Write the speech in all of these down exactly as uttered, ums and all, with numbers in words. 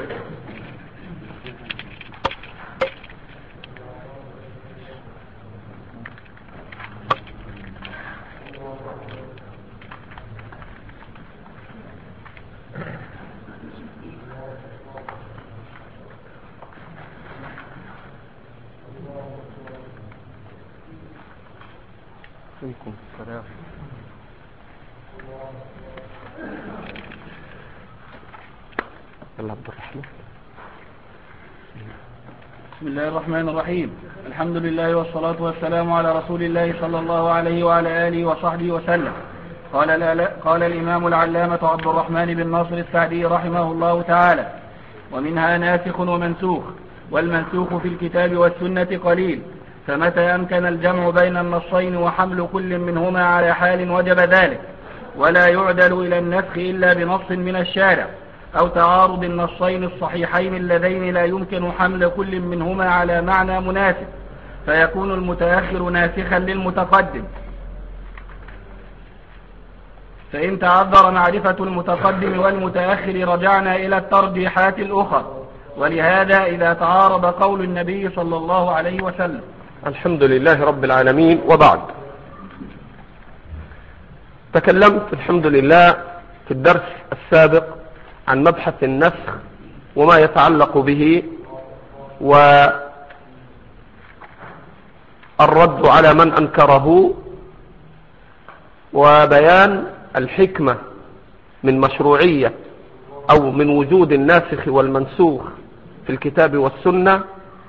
عليكم السلام. عبد الرحمن. بسم الله الرحمن الرحيم. الحمد لله والصلاة والسلام على رسول الله صلى الله عليه وعلى آله وصحبه وسلم. قال, قال الإمام العلامة عبد الرحمن بن ناصر السعدي رحمه الله تعالى: ومنها ناسخ ومنسوخ، والمنسوخ في الكتاب والسنة قليل، فمتى أمكن الجمع بين النصين وحمل كل منهما على حال وجب ذلك، ولا يعدل إلى النسخ إلا بنص من الشارع أو تعارض النصين الصحيحين اللذين لا يمكن حمل كل منهما على معنى مناسب، فيكون المتأخر ناسخا للمتقدم. فإن تعذر معرفة المتقدم والمتأخر رجعنا إلى الترجيحات الأخرى، ولهذا إذا تعارض قول النبي صلى الله عليه وسلم. الحمد لله رب العالمين، وبعد. تكلمت الحمد لله في الدرس السابق عن مبحث النسخ وما يتعلق به، والرد على من أنكره، وبيان الحكمة من مشروعية أو من وجود الناسخ والمنسوخ في الكتاب والسنة.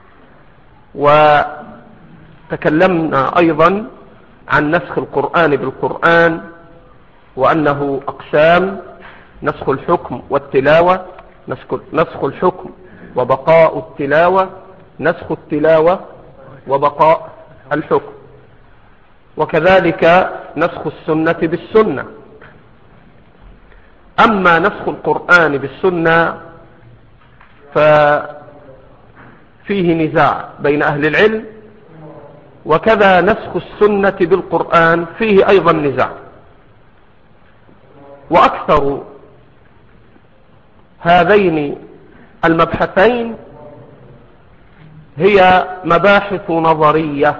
وتكلمنا أيضا عن نسخ القرآن بالقرآن، وأنه أقسام: نسخ الحكم والتلاوة، نسخ الحكم وبقاء التلاوة، نسخ التلاوة وبقاء الحكم، وكذلك نسخ السنة بالسنة. أما نسخ القرآن بالسنة ففيه نزاع بين أهل العلم، وكذا نسخ السنة بالقرآن فيه أيضا نزاع. وأكثر هذين المبحثين هي مباحث نظرية،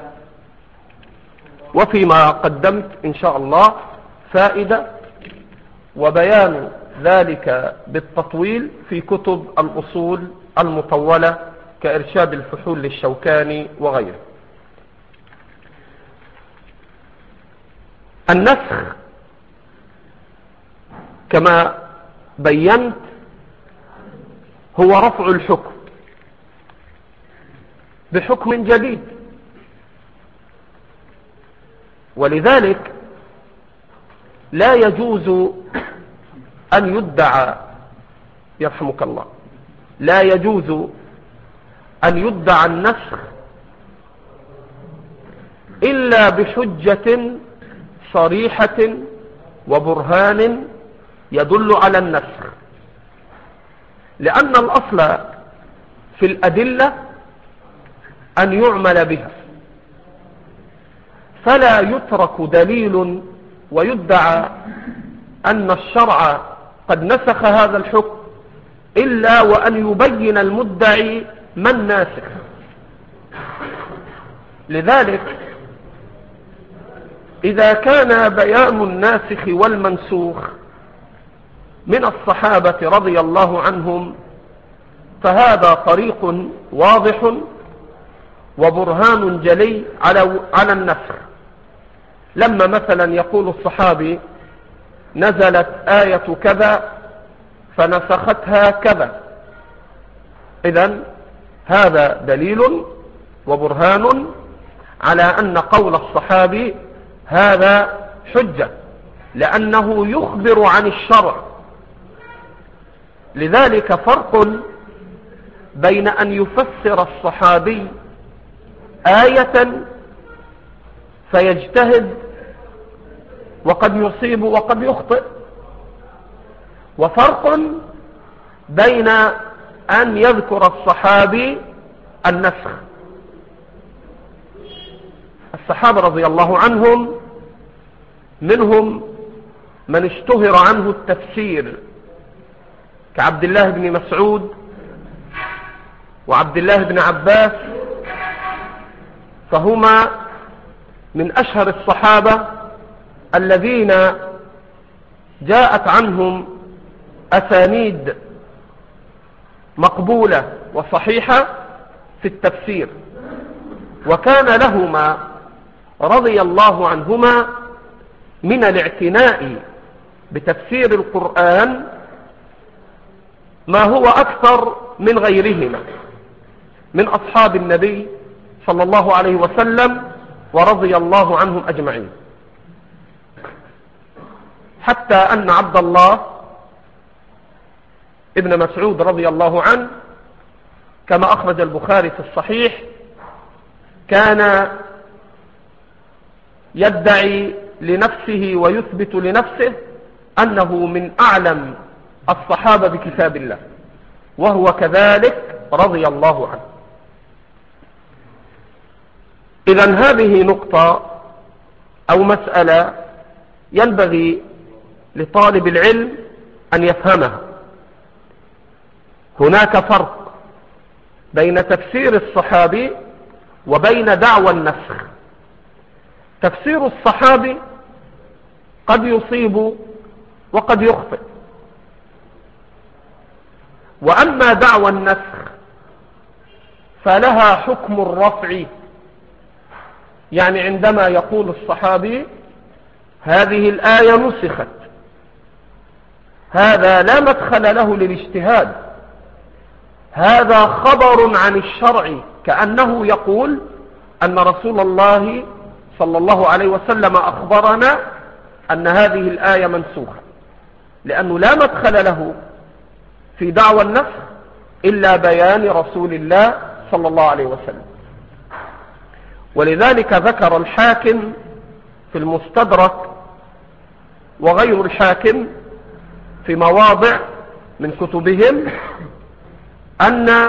وفيما قدمت إن شاء الله فائدة وبيان ذلك بالتطويل في كتب الأصول المطولة كإرشاد الفحول للشوكاني وغيره. النسخ كما بينت هو رفع الحكم بحكم جديد، ولذلك لا يجوز أن يدعى يرحمك الله لا يجوز أن يدعى النسخ إلا بحجة صريحة وبرهان يدل على النسخ، لأن الأصل في الأدلة أن يعمل بها، فلا يترك دليل ويدعى أن الشرع قد نسخ هذا الحكم إلا وأن يبين المدعي من ناسخ. لذلك إذا كان بيان الناسخ والمنسوخ من الصحابة رضي الله عنهم فهذا طريق واضح وبرهان جلي على على النسخ. لما مثلا يقول الصحابي: نزلت آية كذا فنسختها كذا، إذن هذا دليل وبرهان على أن قول الصحابي هذا حجة، لأنه يخبر عن الشرع. لذلك فرق بين أن يفسر الصحابي آية فيجتهد وقد يصيب وقد يخطئ، وفرق بين أن يذكر الصحابي النسخ. الصحابة رضي الله عنهم منهم من اشتهر عنه التفسير كعبد الله بن مسعود وعبد الله بن عباس، فهما من أشهر الصحابة الذين جاءت عنهم أسانيد مقبولة وصحيحة في التفسير، وكان لهما رضي الله عنهما من الاعتناء بتفسير القرآن ما هو أكثر من غيرهما من أصحاب النبي صلى الله عليه وسلم ورضي الله عنهم أجمعين، حتى أن عبد الله ابن مسعود رضي الله عنه كما أخرج البخاري في الصحيح كان يدعي لنفسه ويثبت لنفسه أنه من أعلم الصحابة بكتاب الله، وهو كذلك رضي الله عنه. إذن هذه نقطة أو مسألة ينبغي لطالب العلم أن يفهمها. هناك فرق بين تفسير الصحابي وبين دعوى النسخ. تفسير الصحابي قد يصيب وقد يخطئ، وأما دعوى النسخ فلها حكم الرفع، يعني عندما يقول الصحابي هذه الآية نسخت، هذا لا مدخل له للاجتهاد، هذا خبر عن الشرع، كأنه يقول أن رسول الله صلى الله عليه وسلم أخبرنا أن هذه الآية منسوخة، لأنه لا مدخل له في دعوى النسخ إلا بيان رسول الله صلى الله عليه وسلم. ولذلك ذكر الحاكم في المستدرك وغير الحاكم في مواضع من كتبهم أن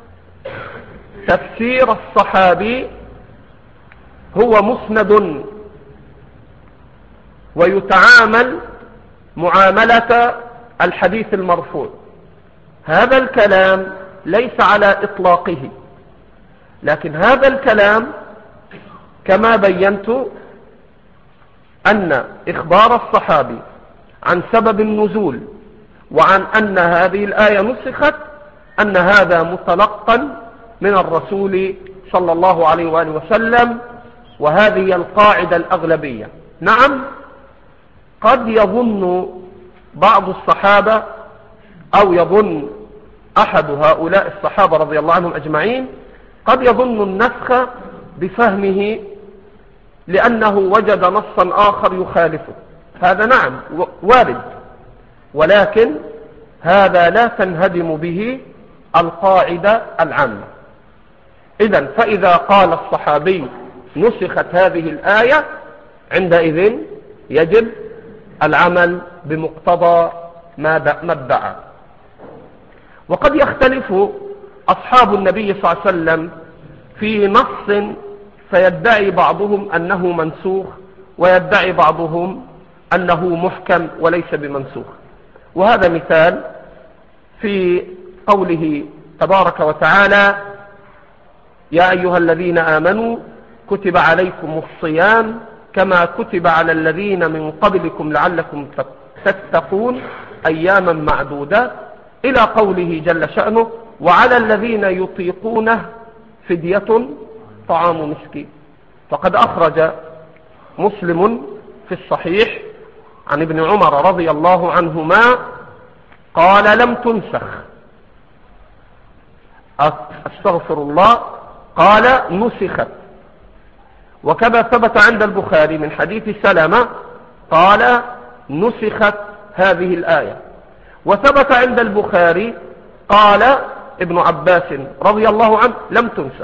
تفسير الصحابي هو مسند ويتعامل معاملة الحديث المرفوع. هذا الكلام ليس على إطلاقه، لكن هذا الكلام كما بينت أن إخبار الصحابي عن سبب النزول وعن أن هذه الآية نسخت أن هذا متلقا من الرسول صلى الله عليه وآله وسلم، وهذه القاعدة الأغلبية. نعم، قد يظن بعض الصحابة أو يظن أحد هؤلاء الصحابة رضي الله عنهم أجمعين قد يظن النسخ بفهمه لأنه وجد نصا آخر يخالفه، هذا نعم وارد، ولكن هذا لا تنهدم به القاعدة العامة. إذن فإذا قال الصحابي نسخت هذه الآية عندئذ يجب العمل بمقتضى ما ادعى. وقد يختلف أصحاب النبي صلى الله عليه وسلم في نص فيدعي بعضهم أنه منسوخ ويدعي بعضهم أنه محكم وليس بمنسوخ. وهذا مثال في قوله تبارك وتعالى يا أيها الذين آمنوا كتب عليكم الصيام كما كتب على الذين من قبلكم لعلكم تتقون أياما معدودة، إلى قوله جل شأنه وعلى الذين يطيقونه فدية طعام مسكين. فقد أخرج مسلم في الصحيح عن ابن عمر رضي الله عنهما قال لم تنسخ، أستغفر الله، قال نسخت. وكما ثبت عند البخاري من حديث سلمة قال نسخت هذه الآية. وثبت عند البخاري قال ابن عباس رضي الله عنه لم تنسخ.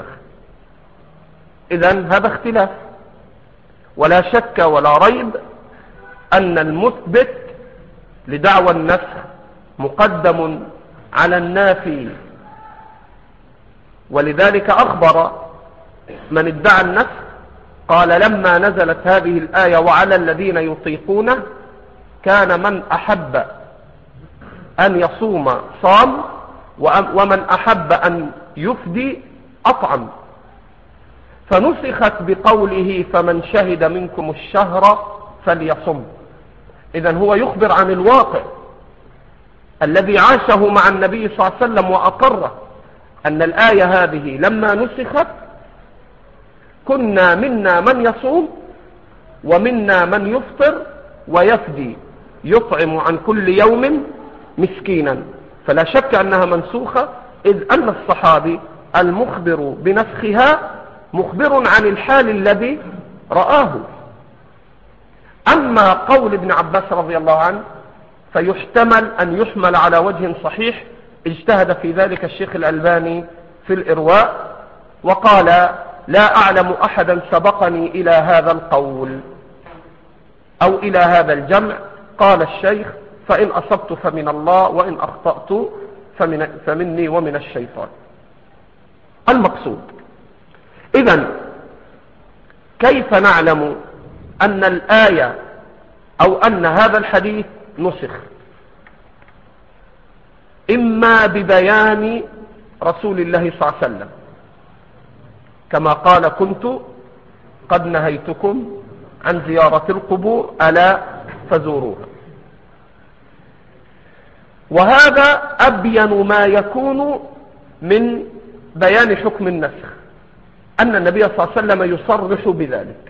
إذن هذا اختلاف، ولا شك ولا ريب أن المثبت لدعوى النسخ مقدم على النافي. ولذلك أخبر من ادعى النسخ قال لما نزلت هذه الآية وعلى الذين يطيقونه كان من أحب أن يصوم صام ومن أحب أن يفدي أطعم، فنسخت بقوله فمن شهد منكم الشهر فليصم. إذن هو يخبر عن الواقع الذي عاشه مع النبي صلى الله عليه وسلم وأقره، أن الآية هذه لما نسخت كنا منا من يصوم ومنا من يفطر ويفدي، يطعم عن كل يوم مسكينا. فلا شك أنها منسوخة، إذ أن الصحابي المخبر بنسخها مخبر عن الحال الذي رآه. أما قول ابن عباس رضي الله عنه فيحتمل أن يحمل على وجه صحيح، اجتهد في ذلك الشيخ الألباني في الإرواء وقال لا أعلم أحدا سبقني إلى هذا القول أو إلى هذا الجمع. قال الشيخ فإن أصبت فمن الله وإن أخطأت فمن فمني ومن الشيطان. المقصود إذن كيف نعلم أن الآية أو أن هذا الحديث نسخ؟ إما ببيان رسول الله صلى الله عليه وسلم كما قال كنت قد نهيتكم عن زيارة القبور ألا فزوروها، وهذا أبين ما يكون من بيان حكم النسخ، أن النبي صلى الله عليه وسلم يصرح بذلك.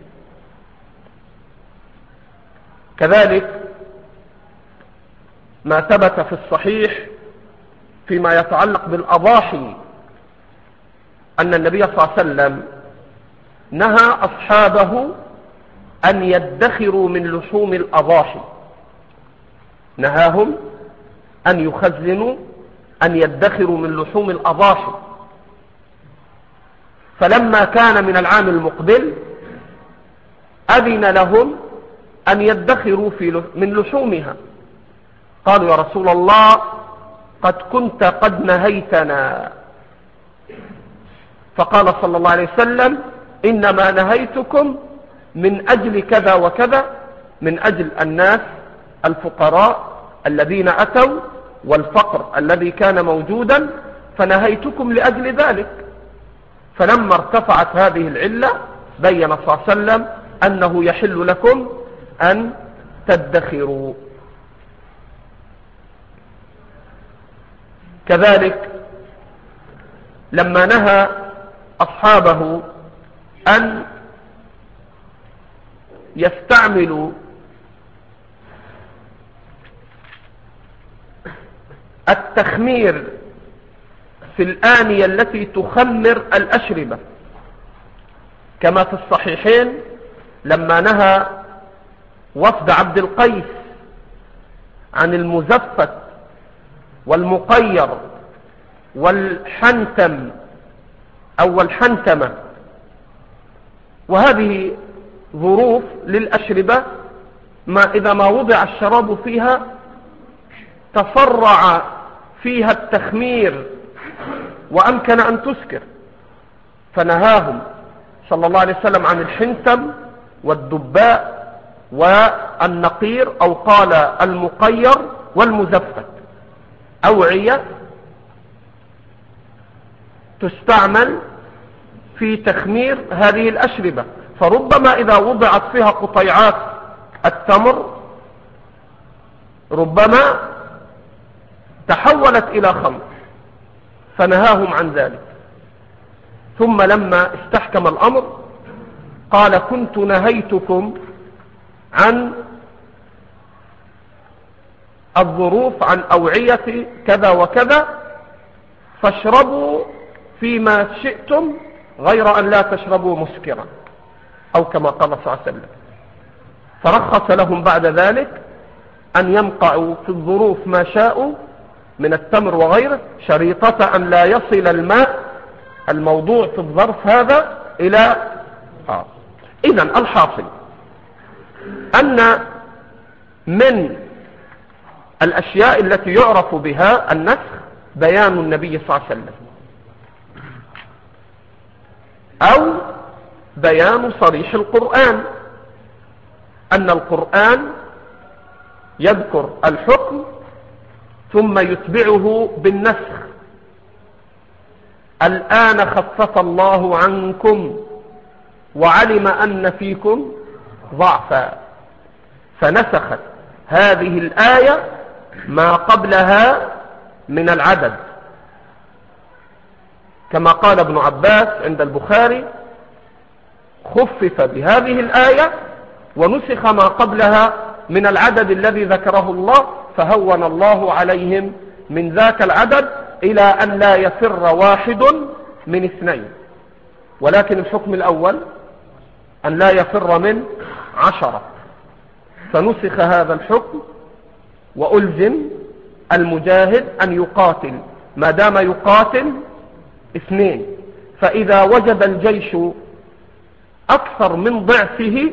كذلك ما ثبت في الصحيح فيما يتعلق بالأضاحي أن النبي صلى الله عليه وسلم نهى أصحابه أن يدخروا من لحوم الأضاحي، نهاهم أن يخزنوا أن يدخروا من لحوم الأضاحي. فلما كان من العام المقبل أذن لهم أن يدخروا في من لحومها، قالوا يا رسول الله قد كنت قد نهيتنا، فقال صلى الله عليه وسلم إنما نهيتكم من أجل كذا وكذا، من أجل الناس الفقراء الذين أتوا والفقر الذي كان موجودا، فنهيتكم لأجل ذلك. فلما ارتفعت هذه العلة بين صلى الله عليه وسلم أنه يحل لكم أن تدخروا. كذلك لما نهى أصحابه أن يستعملوا التخمير في الآنية التي تخمر الأشربة، كما في الصحيحين لما نهى وفد عبد القيس عن المزفت والمقير والحنتم أو الحنتمة، وهذه ظروف للأشربة ما إذا ما وضع الشراب فيها تفرع فيها التخمير وأمكن أن تسكر، فنهاهم صلى الله عليه وسلم عن الحنتم والدباء والنقير، أو قال المقير والمزفت، أوعية تستعمل في تخمير هذه الأشربة. فربما إذا وضعت فيها قطيعات التمر ربما تحولت إلى خمر، فنهاهم عن ذلك. ثم لما استحكم الأمر قال كنت نهيتكم عن الظروف عن أوعية كذا وكذا، فاشربوا فيما شئتم غير أن لا تشربوا مسكرا، أو كما قال صلى الله عليه وسلم. فرخص لهم بعد ذلك أن ينقعوا في الظروف ما شاءوا من التمر وغيره، شريطة أن لا يصل الماء الموضوع في الظرف هذا إلى آه. إذن الحاصل أن من الأشياء التي يعرف بها النسخ بيان النبي صلى الله عليه وسلم، أو بيان صريح القرآن، أن القرآن يذكر الحكم ثم يتبعه بالنسخ. الآن خفف الله عنكم وعلم أن فيكم ضعفا، فنسخت هذه الآية ما قبلها من العدد، كما قال ابن عباس عند البخاري: خفف بهذه الآية ونسخ ما قبلها من العدد الذي ذكره الله، فهون الله عليهم من ذاك العدد إلى أن لا يفر واحد من اثنين. ولكن الحكم الأول أن لا يفر من عشرة، فنسخ هذا الحكم وألزم المجاهد أن يقاتل ما دام يقاتل اثنين، فإذا وجد الجيش أكثر من ضعفه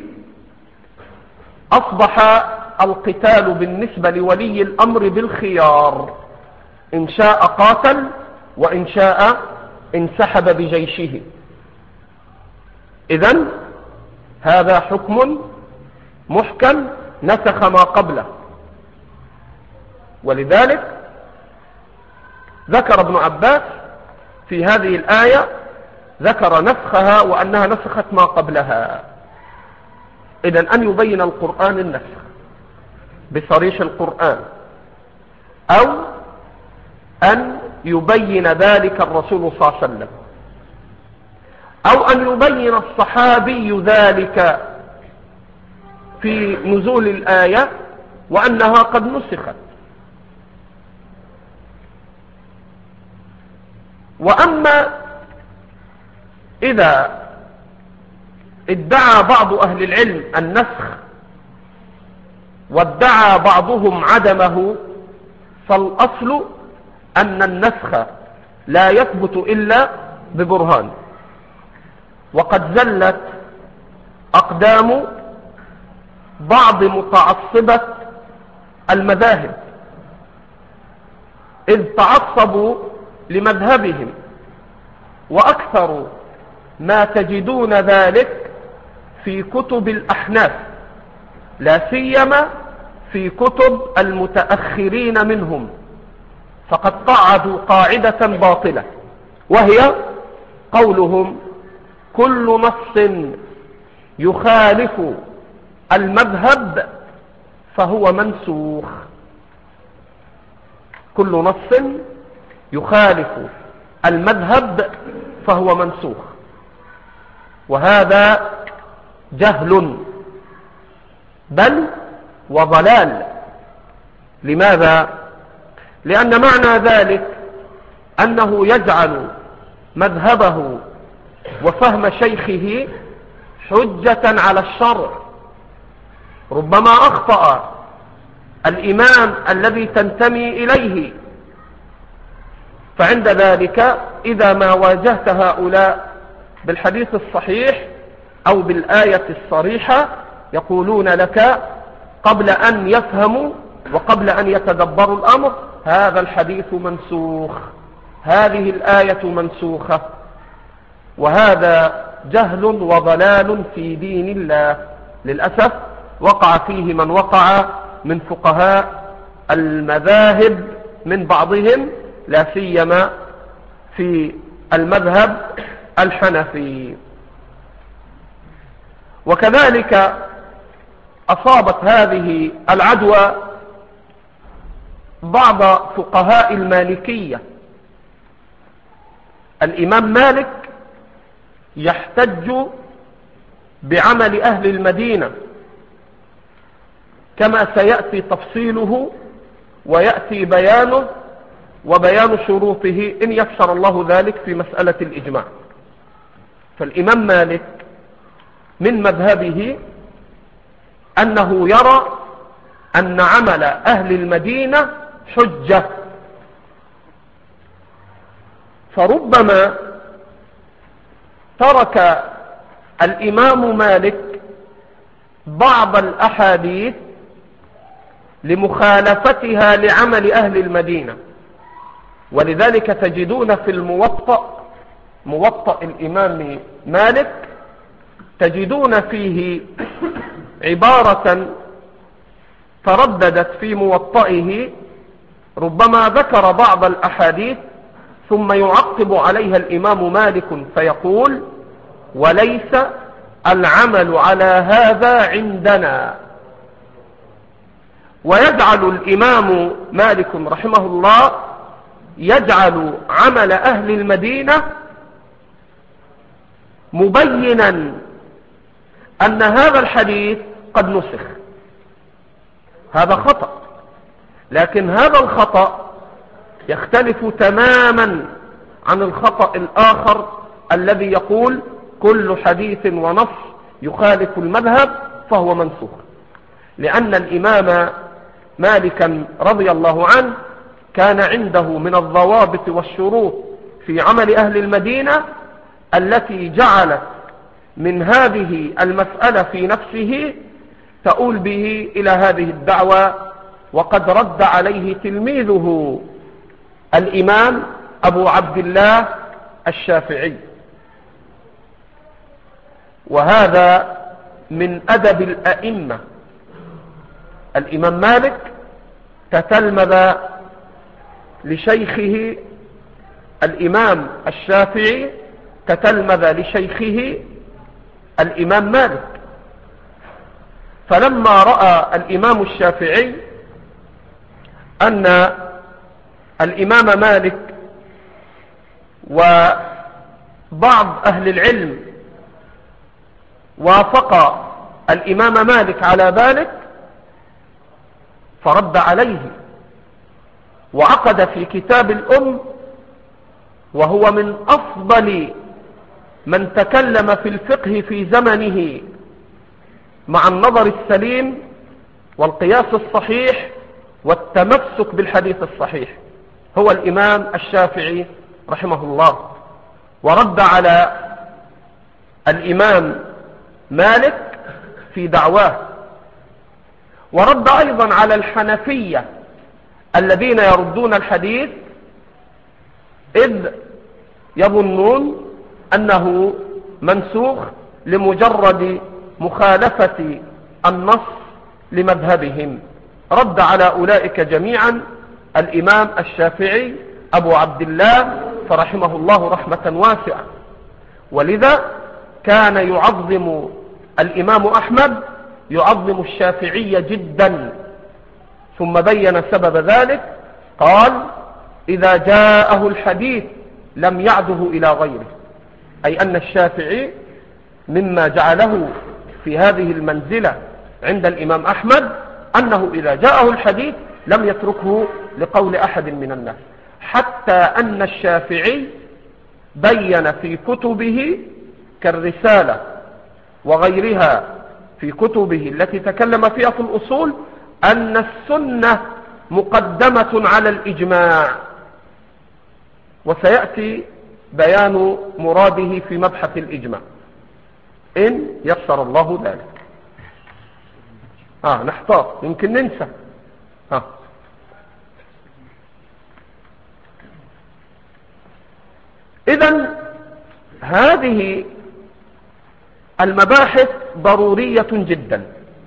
أصبح القتال بالنسبة لولي الأمر بالخيار، إن شاء قاتل وإن شاء انسحب بجيشه. إذن هذا حكم محكم نسخ ما قبله، ولذلك ذكر ابن عباس في هذه الآية ذكر نسخها وأنها نسخت ما قبلها. إذن أن يبين القرآن النسخ بصريح القرآن، أو أن يبين ذلك الرسول صلى الله عليه وسلم، أو أن يبين الصحابي ذلك في نزول الآية وأنها قد نسخت. وأما إذا ادعى بعض أهل العلم النسخ وادعى بعضهم عدمه، فالأصل أن النسخ لا يثبت إلا ببرهان. وقد زلت أقدام بعض متعصبة المذاهب، إذ تعصبوا لمذهبهم، وأكثر ما تجدون ذلك في كتب الأحناف، لا سيما في كتب المتأخرين منهم، فقد قعدوا قاعدة باطلة، وهي قولهم: كل نص يخالف المذهب فهو منسوخ. كل نص يخالف المذهب فهو منسوخ، وهذا جهل بل وضلال. لماذا؟ لأن معنى ذلك أنه يجعل مذهبه وفهم شيخه حجة على الشرع. ربما أخطأ الإمام الذي تنتمي إليه، فعند ذلك إذا ما واجهت هؤلاء بالحديث الصحيح أو بالآية الصريحة يقولون لك قبل أن يفهموا وقبل أن يتدبروا الأمر: هذا الحديث منسوخ، هذه الآية منسوخة. وهذا جهل وضلال في دين الله، للأسف وقع فيه من وقع من فقهاء المذاهب من بعضهم، لا سيما في المذهب الحنفي. وكذلك أصابت هذه العدوى بعض فقهاء المالكية. الإمام مالك يحتج بعمل أهل المدينة كما سيأتي تفصيله ويأتي بيانه وبيان شروطه إن يسر الله ذلك في مسألة الإجماع. فالإمام مالك من مذهبه أنه يرى أن عمل أهل المدينة حجة، فربما ترك الإمام مالك بعض الأحاديث لمخالفتها لعمل أهل المدينة. ولذلك تجدون في الموطأ، موطأ الإمام مالك، تجدون فيه عبارة ترددت في موطئه، ربما ذكر بعض الأحاديث ثم يعقب عليها الإمام مالك فيقول: وليس العمل على هذا عندنا. ويجعل الإمام مالك رحمه الله يجعل عمل أهل المدينة مبينا أن هذا الحديث قد نسخ. هذا خطأ، لكن هذا الخطأ يختلف تماما عن الخطأ الآخر الذي يقول كل حديث ونص يخالف المذهب فهو منسوخ. لأن الإمام مالكا رضي الله عنه كان عنده من الضوابط والشروط في عمل أهل المدينة التي جعلت من هذه المسألة في نفسه تؤول به إلى هذه الدعوة، وقد رد عليه تلميذه الإمام أبو عبد الله الشافعي. وهذا من أدب الأئمة. الإمام مالك تتلمذ لشيخه الإمام الشافعي، تتلمذ لشيخه الإمام مالك. فلما رأى الإمام الشافعي أن الإمام مالك وبعض أهل العلم وافق الإمام مالك على ذلك فرد عليه، وعقد في كتاب الأم، وهو من أفضل من تكلم في الفقه في زمنه مع النظر السليم والقياس الصحيح والتمسك بالحديث الصحيح، هو الإمام الشافعي رحمه الله. ورد على الإمام مالك في دعواه، ورد أيضا على الحنفية الذين يردون الحديث إذ يظنون أنه منسوخ لمجرد مخالفة النص لمذهبهم. رد على أولئك جميعا الإمام الشافعي أبو عبد الله فرحمه الله رحمة واسعة. ولذا كان يعظم الإمام أحمد يعظم الشافعي جدا، ثم بين سبب ذلك. قال: إذا جاءه الحديث لم يعده إلى غيره، أي أن الشافعي مما جعله في هذه المنزلة عند الإمام أحمد أنه إذا جاءه الحديث لم يتركه لقول أحد من الناس، حتى أن الشافعي بين في كتبه كالرسالة وغيرها في كتبه التي تكلم فيها في الأصول أن السنة مقدمة على الإجماع، وسيأتي بيان مراده في مبحث الإجماع إن يسر الله ذلك. آه نحتاط يمكن ننسى. آه. إذن هذه المباحث ضرورية جدا.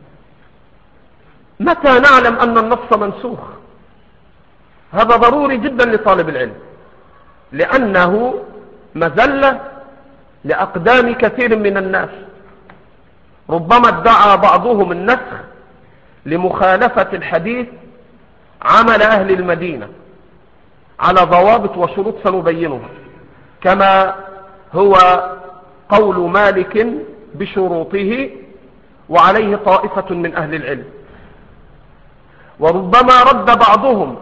متى نعلم أن النص منسوخ؟ هذا ضروري جدا لطالب العلم، لأنه مذلة لأقدام كثير من الناس. ربما ادعى بعضهم النسخ لمخالفة الحديث عمل أهل المدينة على ضوابط وشروط سنبينها، كما هو قول مالك بشروطه وعليه طائفة من أهل العلم. وربما رد بعضهم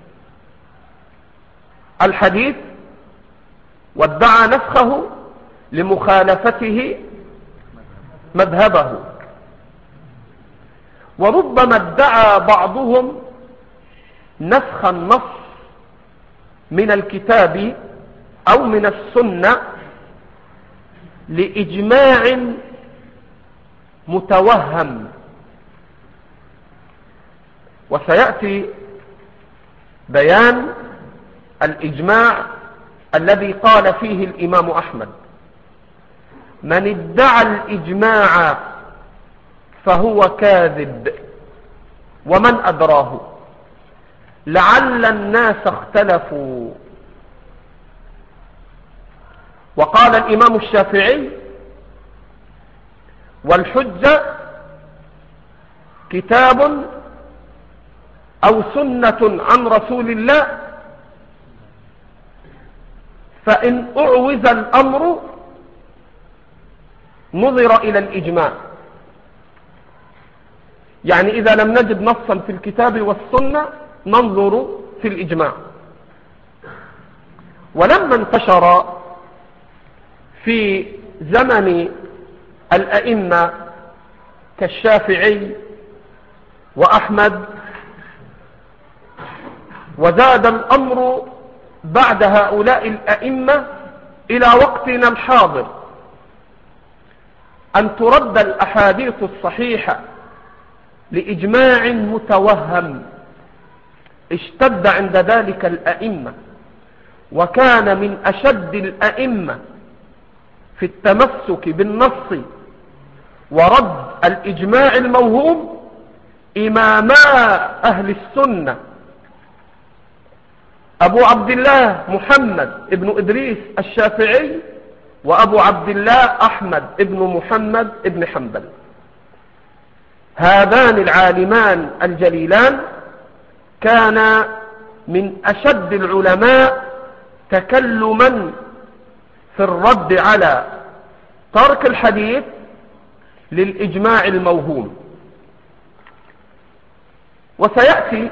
الحديث وادعى نسخه لمخالفته مذهبه. وربما ادعى بعضهم نسخ النص من الكتاب أو من السنة لإجماع متوهم. وسيأتي بيان الإجماع الذي قال فيه الإمام أحمد: من ادعى الإجماع فهو كاذب ومن أدراه، لعل الناس اختلفوا وقال الإمام الشافعي: والحجة كتاب أو سنة عن رسول الله، فإن أعوز الأمر نظر إلى الإجماع. يعني إذا لم نجد نصا في الكتاب والسنة ننظر في الإجماع. ولما انتشر في زمن الأئمة كالشافعي وأحمد، وزاد الأمر بعد هؤلاء الأئمة إلى وقتنا الحاضر أن ترد الأحاديث الصحيحة لإجماع متوهم، اشتد عند ذلك الأئمة، وكان من أشد الأئمة في التمسك بالنص ورد الإجماع الموهوم إماما أهل السنة أبو عبد الله محمد ابن إدريس الشافعي وأبو عبد الله أحمد ابن محمد ابن حنبل. هذان العالمان الجليلان كان من أشد العلماء تكلما في الرد على ترك الحديث للإجماع الموهوم. وسيأتي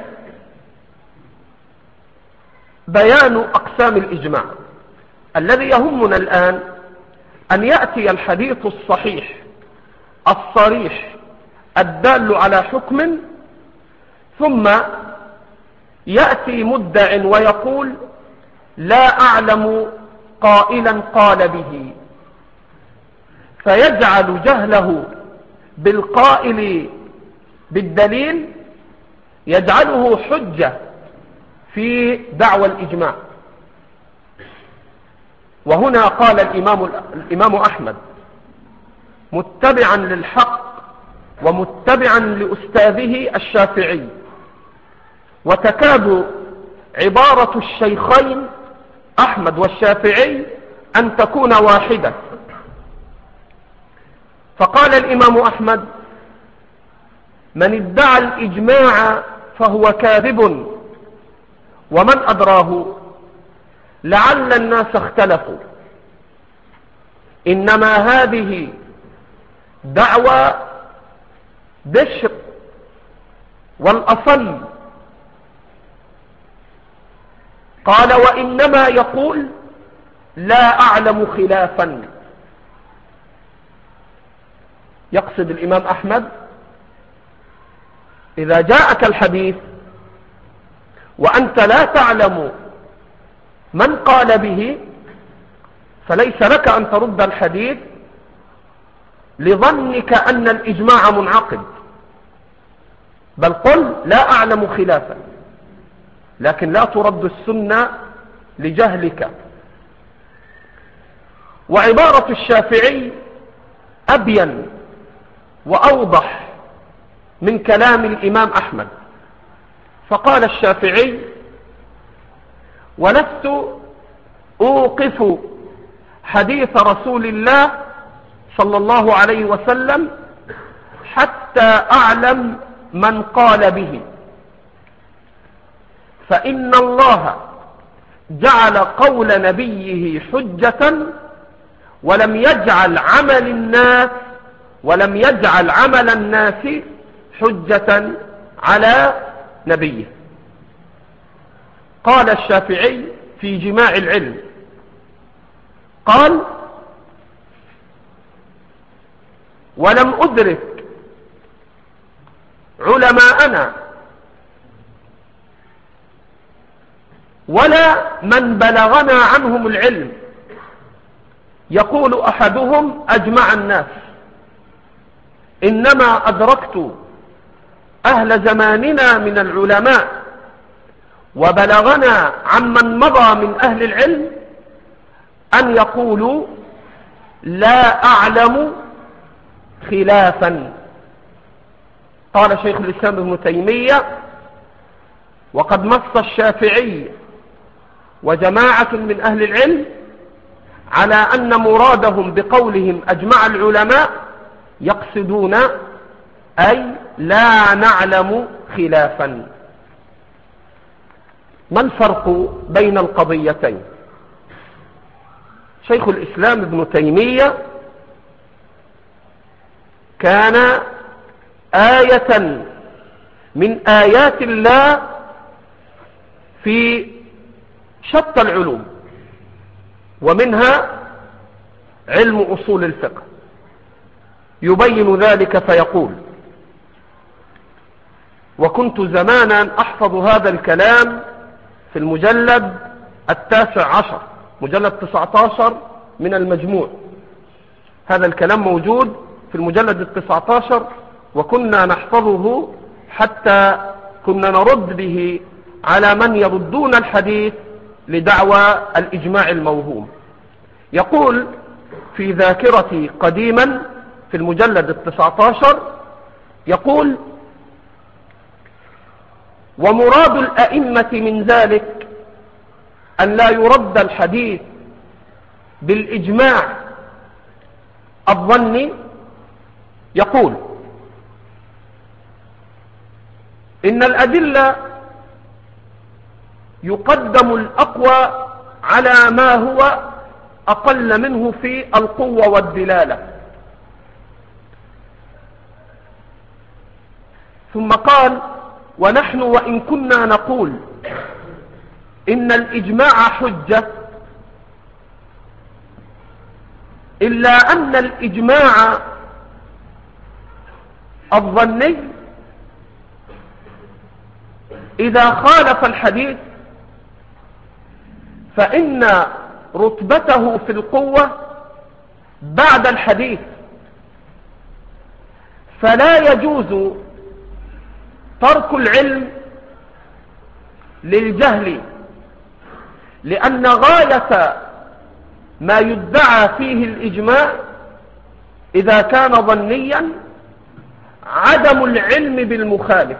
بيان أقسام الإجماع. الذي يهمنا الآن أن يأتي الحديث الصحيح الصريح الدال على حكم، ثم يأتي مدع ويقول: لا أعلم قائلا قال به، فيجعل جهله بالقائل بالدليل يجعله حجة في دعوى الإجماع. وهنا قال الإمام, الإمام أحمد متبعا للحق ومتبعا لأستاذه الشافعي، وتكاد عبارة الشيخين أحمد والشافعي أن تكون واحدة. فقال الإمام أحمد: من ادعى الإجماع فهو كاذب، ومن أدراه لعل الناس اختلفوا، إنما هذه دعوى بشر والأصل. قال: وإنما يقول لا أعلم خلافا. يقصد الإمام أحمد إذا جاءك الحديث وأنت لا تعلم من قال به فليس لك أن ترد الحديث لظنك أن الإجماع منعقد، بل قل لا أعلم خلافا، لكن لا ترد السنة لجهلك. وعبارة الشافعي أبين وأوضح من كلام الإمام أحمد. فقال الشافعي: ولست أوقف حديث رسول الله صلى الله عليه وسلم حتى أعلم من قال به، فإن الله جعل قول نبيه حجة، ولم يجعل عمل الناس ولم يجعل عمل الناس حجة على نبيه. قال الشافعي في جماع العلم، قال: ولم أدرك علماءنا ولا من بلغنا عنهم العلم يقول أحدهم أجمع الناس، إنما أدركت أهل زماننا من العلماء وبلغنا عمن مضى من أهل العلم أن يقولوا لا أعلم خلافا. قال شيخ الإسلام ابن تيمية: وقد نص الشافعي وجماعة من أهل العلم على أن مرادهم بقولهم أجمع العلماء يقصدون أي لا نعلم خلافا. ما الفرق بين القضيتين؟ شيخ الإسلام ابن تيمية كان آية من آيات الله في شتى العلوم، ومنها علم أصول الفقه، يبين ذلك فيقول: وكنت زمانا أحفظ هذا الكلام في المجلد التاسع عشر، مجلد تسعة عشر من المجموع. هذا الكلام موجود في المجلد التسعة عشر، وكنا نحفظه حتى كنا نرد به على من يردون الحديث لدعوى الإجماع الموهوم. يقول في ذاكرتي قديما في المجلد التسعة عشر، يقول: ومراد الأئمة من ذلك أن لا يرد الحديث بالإجماع الظني. يقول: إن الأدلة يقدم الأقوى على ما هو أقل منه في القوة والدلالة. ثم قال: ونحن وإن كنا نقول إن الإجماع حجة، إلا أن الإجماع الظني إذا خالف الحديث فإن رتبته في القوة بعد الحديث، فلا يجوز ترك العلم للجهل، لأن غاية ما يدعى فيه الإجماع إذا كان ظنيا عدم العلم بالمخالف،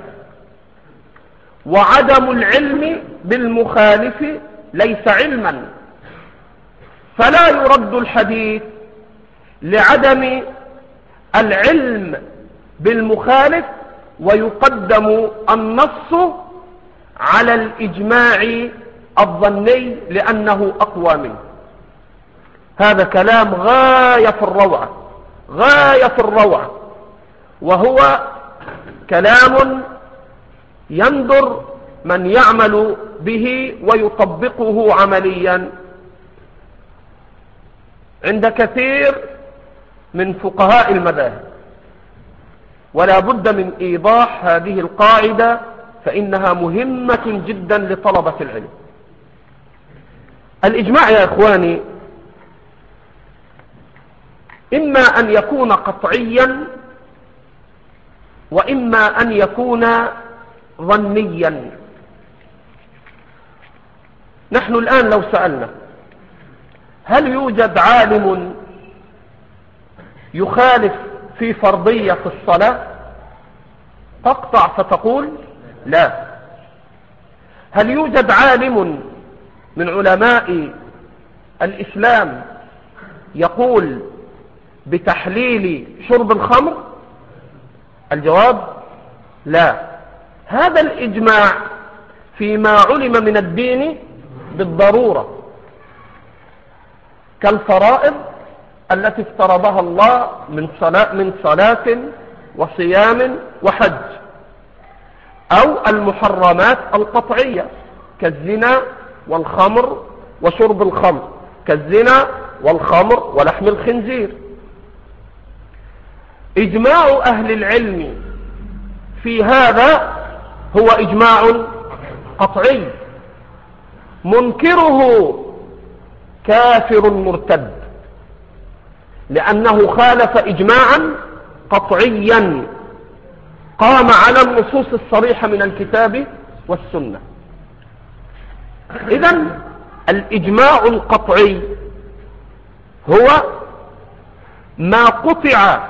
وعدم العلم بالمخالف ليس علما، فلا يرد الحديث لعدم العلم بالمخالف، ويقدم النص على الإجماع الظني لأنه أقوى منه. هذا كلام غاية في الروعة، غاية في الروعة، وهو كلام يندر من يعمل به ويطبقه عمليا عند كثير من فقهاء المذاهب. ولا بد من إيضاح هذه القاعدة، فإنها مهمة جدا لطلبة العلم. الإجماع يا إخواني إما أن يكون قطعيا، وإما أن يكون ظنيا. نحن الآن لو سألنا: هل يوجد عالم يخالف في فرضية الصلاة؟ تقطع فتقول لا. هل يوجد عالم من علماء الإسلام يقول بتحليل شرب الخمر؟ الجواب لا. هذا الإجماع فيما علم من الدين بالضرورة، كالفرائض التي افترضها الله من صلاة, من صلاة وصيام وحج، أو المحرمات القطعية كالزنا والخمر وشرب الخمر، كالزنا والخمر ولحم الخنزير. إجماع أهل العلم في هذا هو إجماع قطعي، منكره كافر مرتد، لأنه خالف إجماعا قطعيا قام على النصوص الصريحة من الكتاب والسنة. إذن الإجماع القطعي هو ما قطع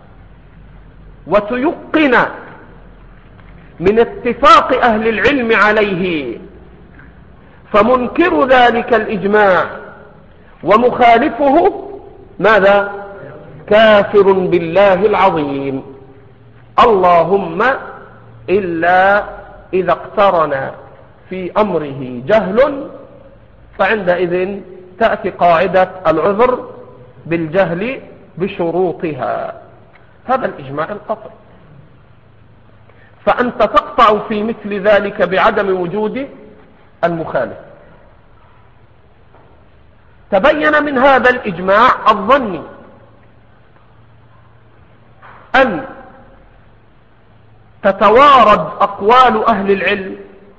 وتيقن من اتفاق أهل العلم عليه، فمنكر ذلك الإجماع ومخالفه ماذا؟ كافر بالله العظيم. اللهم إلا إذا اقترن في أمره جهل، فعندئذ تأتي قاعدة العذر بالجهل بشروطها. هذا الإجماع القطعي. فأنت تقطع في مثل ذلك بعدم وجود المخالف. تبين من هذا الإجماع الظني أن تتوارد أقوال أهل العلم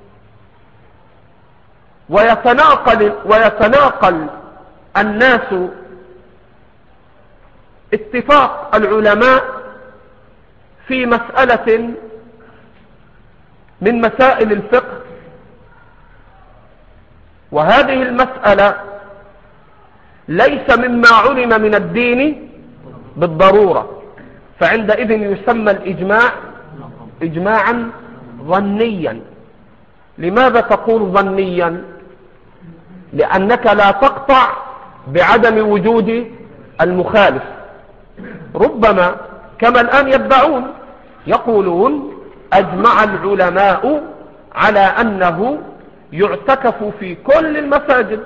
ويتناقل, ويتناقل الناس اتفاق العلماء في مسألة من مسائل الفقه، وهذه المسألة ليس مما علم من الدين بالضرورة، فعندئذ يسمى الإجماع إجماعا ظنيا. لماذا تقول ظنيا؟ لأنك لا تقطع بعدم وجود المخالف. ربما كما الآن يدعون يقولون أجمع العلماء على أنه يعتكف في كل المساجد.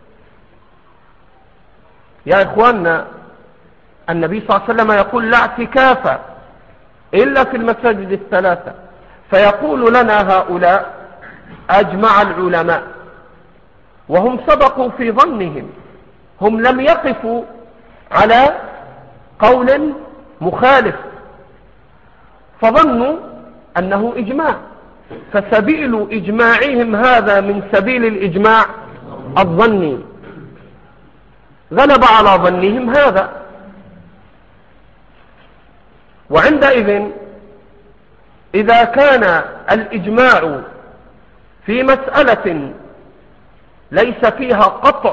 يا إخواننا، النبي صلى الله عليه وسلم يقول لا اعتكاف إلا في المساجد الثلاثة، فيقول لنا هؤلاء أجمع العلماء، وهم سبقوا في ظنهم، هم لم يقفوا على قول مخالف فظنوا أنه إجماع، فسبيل إجماعهم هذا من سبيل الإجماع الظني، غلب على ظنهم هذا. وعندئذ إذا كان الإجماع في مسألة ليس فيها قطع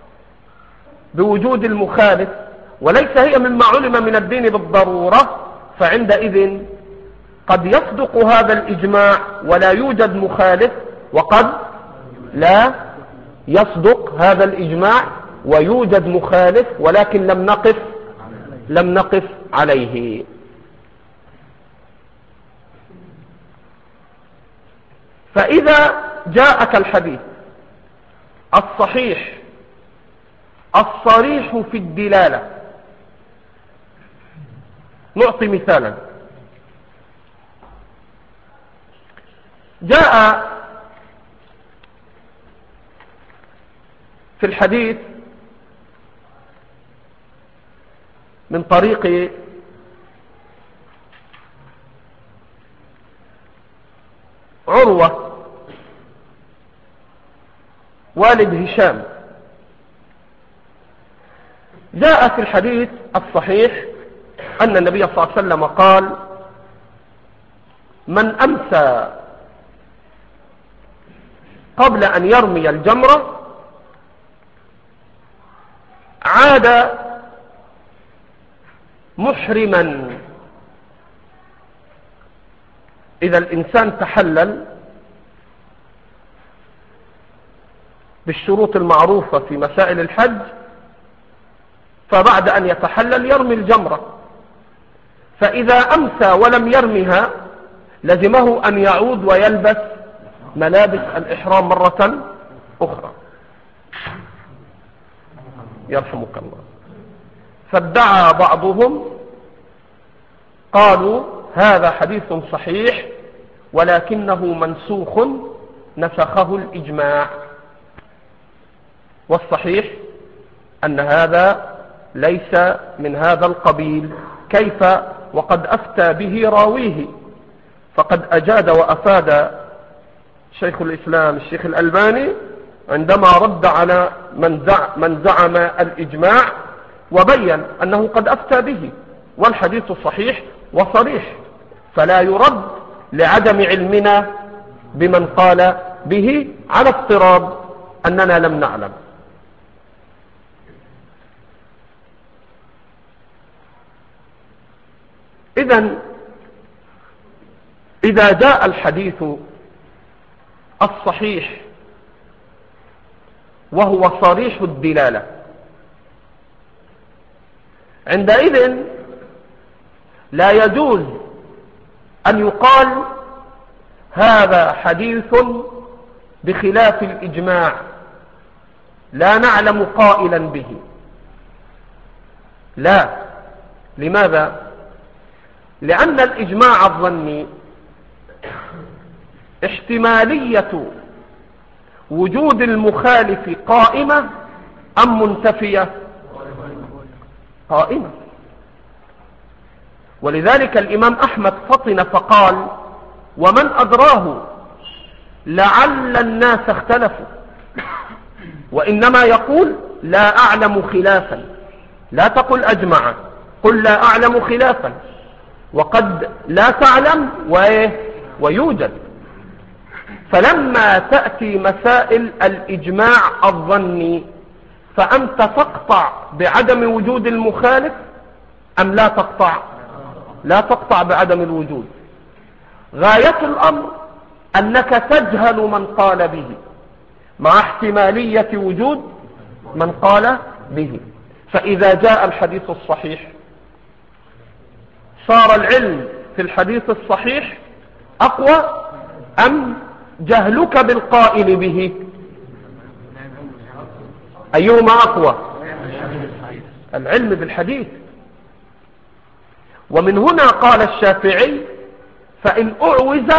بوجود المخالف وليس هي مما علم من الدين بالضرورة، فعندئذ قد يصدق هذا الإجماع ولا يوجد مخالف، وقد لا يصدق هذا الإجماع ويوجد مخالف ولكن لم نقف لم نقف عليه. فإذا جاءك الحديث الصحيح الصريح في الدلالة، نعطي مثالا. جاء في الحديث من طريق عروة والد هشام، جاء في الحديث الصحيح أن النبي صلى الله عليه وسلم قال: من أمسى قبل أن يرمي الجمرة عاد محرما. إذا الإنسان تحلل بالشروط المعروفة في مسائل الحج، فبعد أن يتحلل يرمي الجمرة، فإذا أمسى ولم يرمها لزمه أن يعود ويلبس ملابس الإحرام مرة أخرى. يرحمك الله. فادعى بعضهم قالوا هذا حديث صحيح ولكنه منسوخ نسخه الإجماع، والصحيح أن هذا ليس من هذا القبيل. كيف وقد أفتى به راويه؟ فقد أجاد وأفاد شيخ الإسلام الشيخ الألباني عندما رد على من زعم الإجماع وبين أنه قد أفتى به، والحديث صحيح وصريح، فلا يرد لعدم علمنا بمن قال به على افتراض أننا لم نعلم. إذن إذا جاء الحديث الصحيح وهو صريح الدلالة عندئذ لا يجوز أن يقال هذا حديث بخلاف الإجماع لا نعلم قائلا به. لا. لماذا؟ لأن الإجماع الظني احتمالية وجود المخالف قائمة أم منتفية؟ قائمة. ولذلك الإمام أحمد فطن فقال ومن أدراه لعل الناس اختلفوا، وإنما يقول لا أعلم خلافا. لا تقل أجمع، قل لا أعلم خلافا، وقد لا تعلم ويوجد. فلما تأتي مسائل الإجماع الظني فأنت تقطع بعدم وجود المخالف أم لا تقطع؟ لا تقطع بعدم الوجود. غاية الأمر أنك تجهل من قال به مع احتمالية وجود من قال به. فإذا جاء الحديث الصحيح صار العلم في الحديث الصحيح أقوى أم جهلك بالقائل به؟ أيهما أقوى؟ العلم بالحديث. ومن هنا قال الشافعي فإن أعوز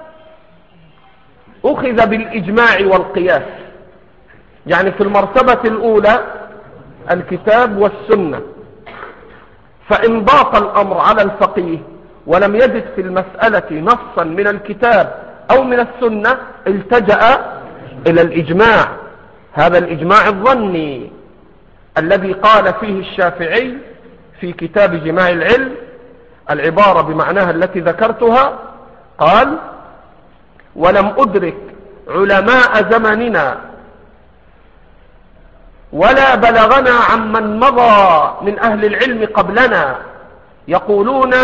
أخذ بالإجماع والقياس، يعني في المرتبة الأولى الكتاب والسنة. فإن ضاق الأمر على الفقيه ولم يجد في المسألة نصا من الكتاب أو من السنة التجأ إلى الإجماع. هذا الإجماع الظني الذي قال فيه الشافعي في كتاب جماع العلم العبارة بمعناها التي ذكرتها، قال ولم أدرك علماء زمننا ولا بلغنا عمن مضى من أهل العلم قبلنا يقولون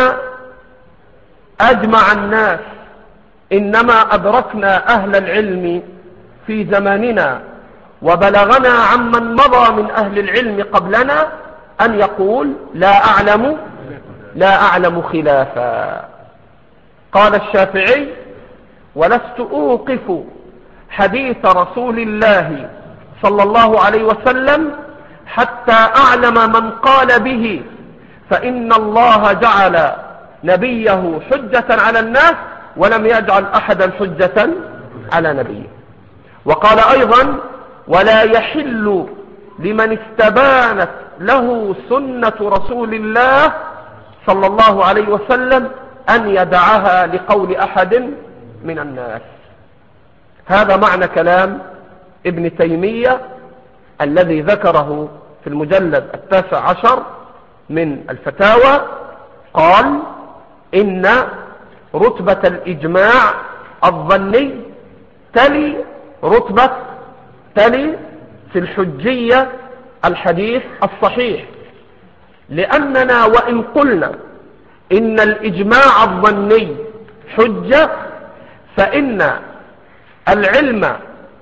أجمع الناس، إنما أدركنا أهل العلم في زماننا وبلغنا عمن مضى من أهل العلم قبلنا أن يقول لا أعلم لا أعلم خلافا. قال الشافعي ولست أوقف حديث رسول الله صلى الله عليه وسلم حتى أعلم من قال به، فإن الله جعل نبيه حجة على الناس ولم يجعل أحدا حجة على نبيه. وقال أيضا ولا يحل لمن استبانت له سنة رسول الله صلى الله عليه وسلم أن يدعها لقول أحد من الناس. هذا معنى كلام ابن تيمية الذي ذكره في المجلد التاسع عشر من الفتاوى. قال إن رتبة الإجماع الظني تلي رتبة تلي في الحجية الحديث الصحيح، لأننا وإن قلنا إن الإجماع الظني حجة فإن العلم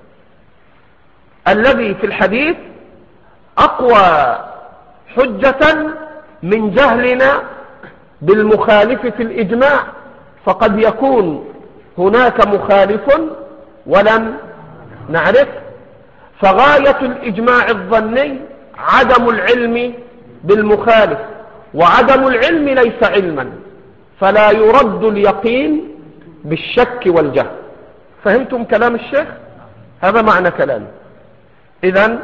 الذي في الحديث أقوى حجة من جهلنا بالمخالف في الإجماع، فقد يكون هناك مخالف ولم نعرف. فغاية الإجماع الظني عدم العلم بالمخالف، وعدم العلم ليس علما، فلا يرد اليقين بالشك والجهل. فهمتم كلام الشيخ؟ هذا معنى كلامه. إذن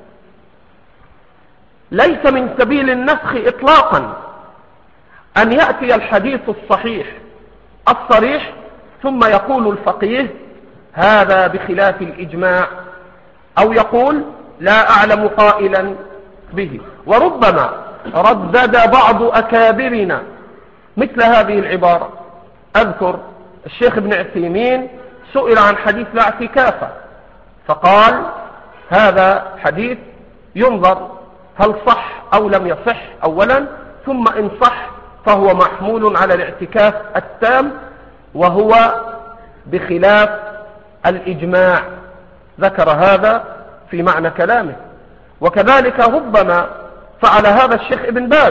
ليس من سبيل النسخ إطلاقا أن يأتي الحديث الصحيح الصريح ثم يقول الفقيه هذا بخلاف الإجماع، أو يقول لا أعلم قائلا به. وربما ردد بعض أكابرنا مثل هذه العبارة. أذكر الشيخ ابن عثيمين سئل عن حديث لا اعتكاف فقال هذا حديث ينظر هل صح أو لم يصح أولا، ثم إن صح فهو محمول على الاعتكاف التام وهو بخلاف الإجماع. ذكر هذا في معنى كلامه. وكذلك ربما فعل هذا الشيخ ابن باز،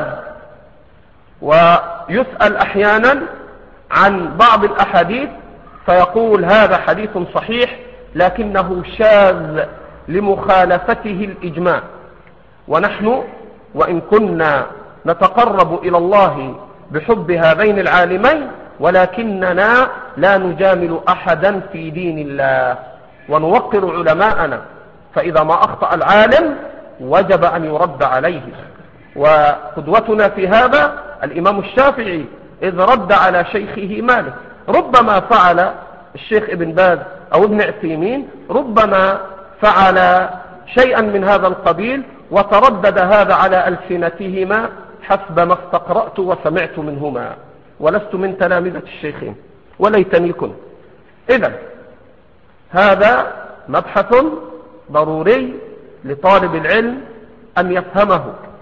ويسأل أحيانا عن بعض الأحاديث فيقول هذا حديث صحيح لكنه شاذ لمخالفته الإجماع. ونحن وإن كنا نتقرب إلى الله بحب هذين العالمين ولكننا لا نجامل أحدا في دين الله ونوقر علماءنا، فإذا ما أخطأ العالم وجب أن يرد عليه. وقدوتنا في هذا الإمام الشافعي إذ رد على شيخه مالك. ربما فعل الشيخ ابن باز أو ابن عثيمين ربما فعل شيئا من هذا القبيل وتردد هذا على ألسنتهما حسب ما استقرأت وسمعت منهما، ولست من تلامذة الشيخين وليتني كنت. إذن هذا مبحث ضروري لطالب العلم أن يفهمه.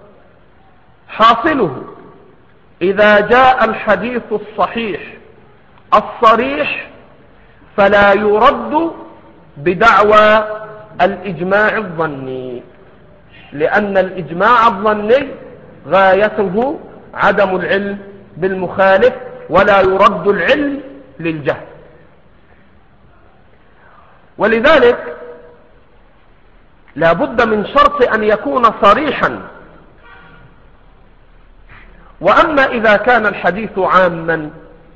حاصله إذا جاء الحديث الصحيح الصريح فلا يرد بدعوى الإجماع الظني، لأن الإجماع الظني غايته عدم العلم بالمخالف ولا يرد العلم للجهل. ولذلك لا بد من شرط أن يكون صريحا. وأما إذا كان الحديث عاما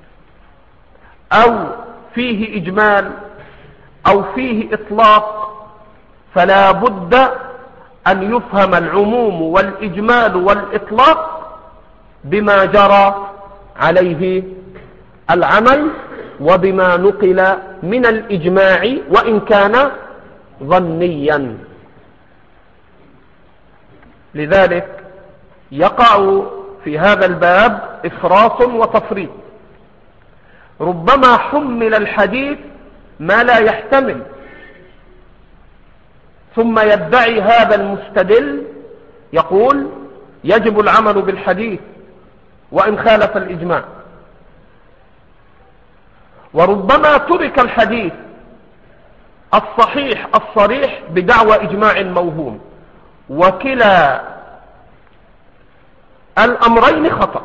أو فيه إجمال أو فيه إطلاق فلا بد أن يفهم العموم والإجمال والإطلاق بما جرى عليه العمل وبما نقل من الإجماع وإن كان ظنيا. لذلك يقع في هذا الباب إفراط وتفريط. ربما حمل الحديث ما لا يحتمل ثم يدعي هذا المستدل يقول يجب العمل بالحديث وإن خالف الإجماع. وربما ترك الحديث الصحيح الصريح بدعوى إجماع موهوم. وكلا الأمرين خطأ،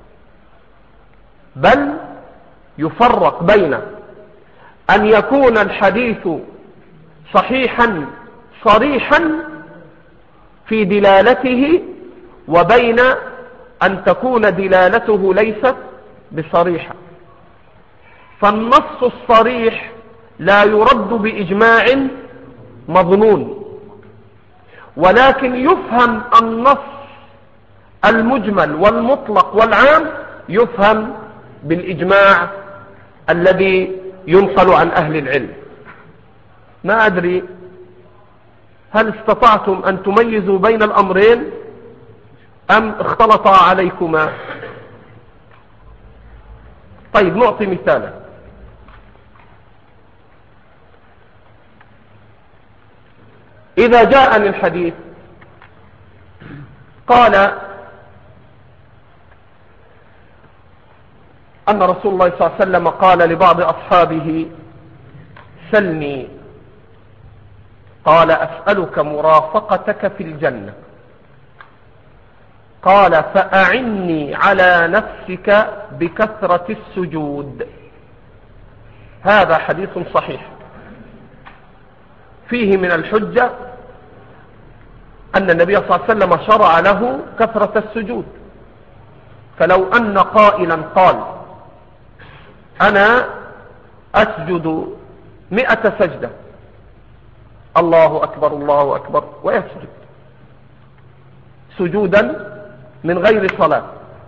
بل يفرق بين أن يكون الحديث صحيحا صريحا في دلالته وبين أن تكون دلالته ليست بصريحة. فالنص الصريح لا يرد بإجماع مظنون، ولكن يفهم النص المجمل والمطلق والعام يفهم بالإجماع الذي ينقل عن أهل العلم. ما أدري هل استطعتم أن تميزوا بين الأمرين أم اختلطا عليكما؟ طيب نعطي مثالا. إذا جاءني الحديث قال أن رسول الله صلى الله عليه وسلم قال لبعض أصحابه سلني، قال أسألك مرافقتك في الجنة، قال فأعني على نفسك بكثرة السجود. هذا حديث صحيح فيه من الحجة أن النبي صلى الله عليه وسلم شرع له كثرة السجود. فلو أن قائلا قال أنا أسجد مئة سجدة، الله أكبر الله أكبر، ويسجد سجودا من غير صلاة،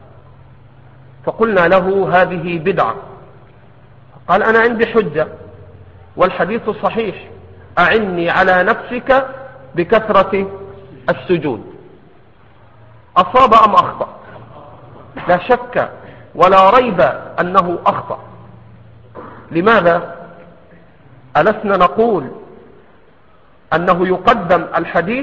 فقلنا له هذه بدعة. قال أنا عندي حجة والحديث صحيح، أعني على نفسك بكثرة السجود. أصاب أم أخطأ؟ لا شك ولا ريب أنه أخطأ. لماذا؟ ألسنا نقول أنه يقدم الحديث؟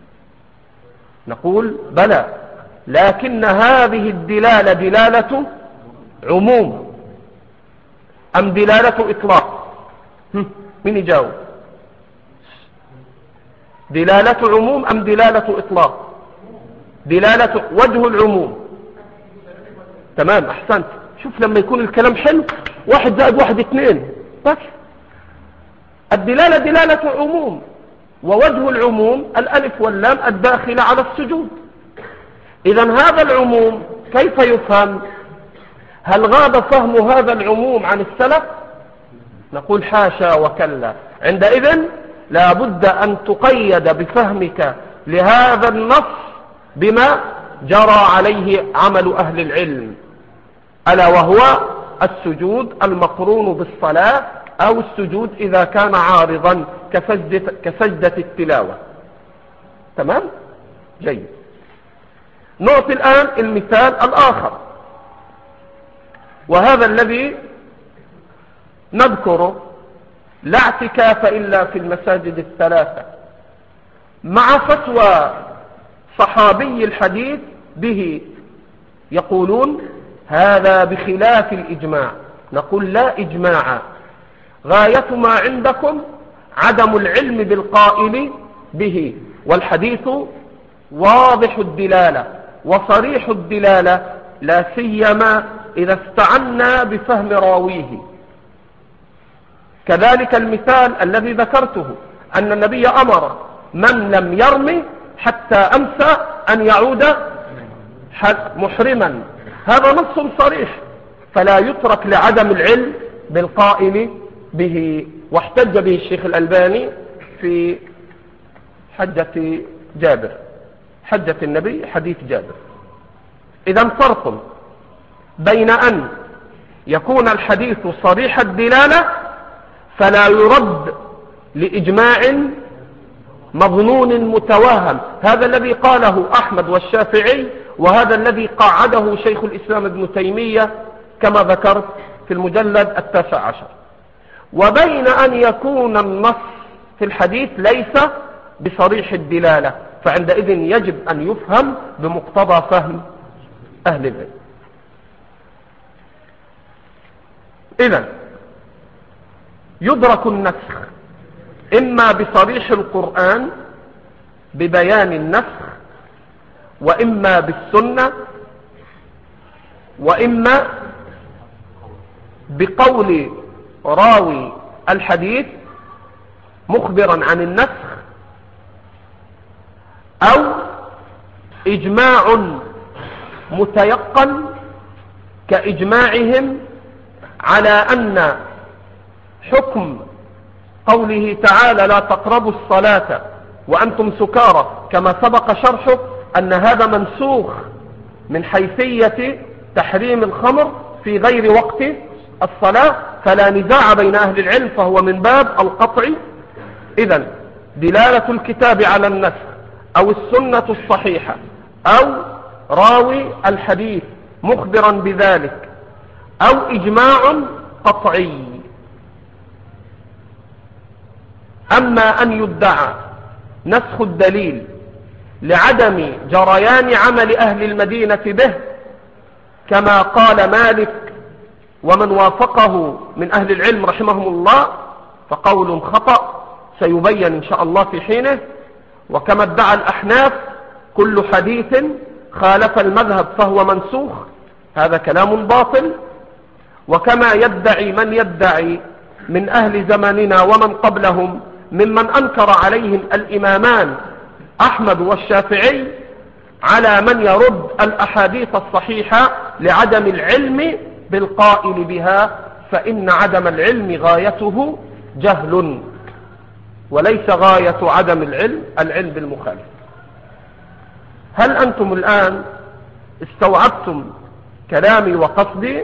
نقول بلى، لكن هذه الدلالة دلالة عموم أم دلالة إطلاق؟ من يجاوب؟ دلالة عموم أم دلالة إطلاق؟ دلالة وجه العموم. تمام، أحسنت. شوف لما يكون الكلام حلو، واحد زائد واحد اثنين بس. الدلالة دلالة عموم، ووجه العموم الألف واللام الداخلة على السجود. إذن هذا العموم كيف يفهم؟ هل غاب فهم هذا العموم عن السلف؟ نقول حاشا وكلا. عندئذ لا بد أن تقيد بفهمك لهذا النص بما جرى عليه عمل أهل العلم، ألا وهو السجود المقرون بالصلاة، أو السجود إذا كان عارضا كسجدة, كسجدة التلاوة. تمام؟ جيد. نعطي الآن المثال الآخر، وهذا الذي نذكره: لا اعتكاف إلا في المساجد الثلاثة، مع فتوى صحابي الحديث به. يقولون هذا بخلاف الإجماع. نقول لا إجماع، غاية ما عندكم عدم العلم بالقائل به، والحديث واضح الدلالة وصريح الدلالة، لا سيما إذا استعنا بفهم راويه. كذلك المثال الذي ذكرته أن النبي أمر من لم يرمي حتى أمسى أن يعود محرما، هذا نص صريح، فلا يترك لعدم العلم بالقائل به. واحتج به الشيخ الألباني في حجة جابر، حجة النبي حديث جابر. إذن فرق بين أن يكون الحديث صريح الدلالة فلا يرد لإجماع مظنون متوهم، هذا الذي قاله أحمد والشافعي، وهذا الذي قاعده شيخ الإسلام ابن تيمية كما ذكرت في المجلد التاسع عشر. وبين أن يكون النص في الحديث ليس بصريح الدلالة، فعندئذ يجب أن يفهم بمقتضى فهم أهل العلم. إذن يدرك النسخ إما بصريح القرآن ببيان النسخ، وإما بالسنة، وإما بقول راوي الحديث مخبرا عن النسخ، أو إجماع متيقن كإجماعهم على أن حكم قوله تعالى لا تقربوا الصلاة وأنتم سكارى كما سبق شرحه أن هذا منسوخ من حيثية تحريم الخمر في غير وقت الصلاة، فلا نزاع بين أهل العلم، فهو من باب القطع. إذن دلالة الكتاب على النسخ أو السنة الصحيحة أو راوي الحديث مخبرا بذلك أو إجماع قطعي. أما أن يدعى نسخ الدليل لعدم جريان عمل أهل المدينة به كما قال مالك ومن وافقه من أهل العلم رحمهم الله، فقول خطأ سيبين إن شاء الله في حينه. وكما ادعى الأحناف كل حديث خالف المذهب فهو منسوخ، هذا كلام باطل. وكما يدعي من يدعي من أهل زماننا ومن قبلهم ممن أنكر عليهم الإمامان أحمد والشافعي على من يرد الأحاديث الصحيحة لعدم العلم بالقائل بها، فإن عدم العلم غايته جهل، وليس غاية عدم العلم العلم بالمخالف. هل أنتم الآن استوعبتم كلامي وقصدي؟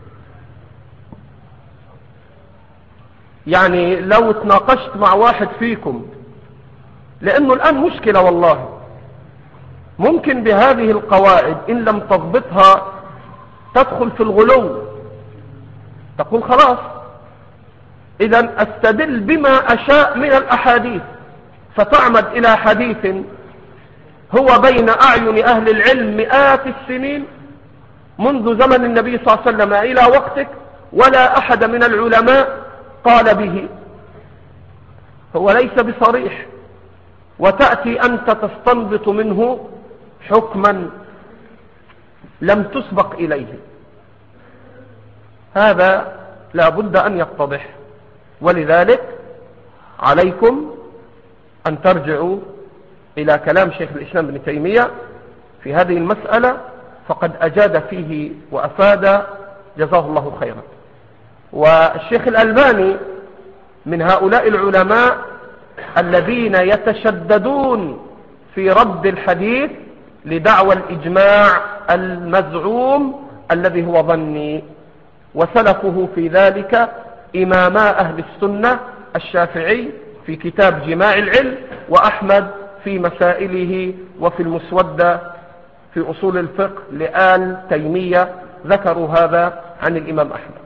يعني لو اتناقشت مع واحد فيكم، لأنه الآن مشكلة والله، ممكن بهذه القواعد إن لم تضبطها تدخل في الغلو، تقول خلاص إذن أستدل بما أشاء من الأحاديث، فتعمد إلى حديث هو بين أعين أهل العلم مئات السنين منذ زمن النبي صلى الله عليه وسلم إلى وقتك، ولا أحد من العلماء قال به، هو ليس بصريح، وتأتي أنت تستنبط منه حكما لم تسبق إليه. هذا لا بد أن يتضح، ولذلك عليكم أن ترجعوا إلى كلام شيخ الإسلام ابن تيمية في هذه المسألة، فقد أجاد فيه وأفاد جزاه الله خيرا. والشيخ الألباني من هؤلاء العلماء الذين يتشددون في رد الحديث لدعوى الإجماع المزعوم الذي هو ظني، وسلفه في ذلك إماما أهل السنة الشافعي في كتاب جماع العلم، وأحمد في مسائله، وفي المسودة في أصول الفقه لآل تيمية ذكروا هذا عن الإمام أحمد.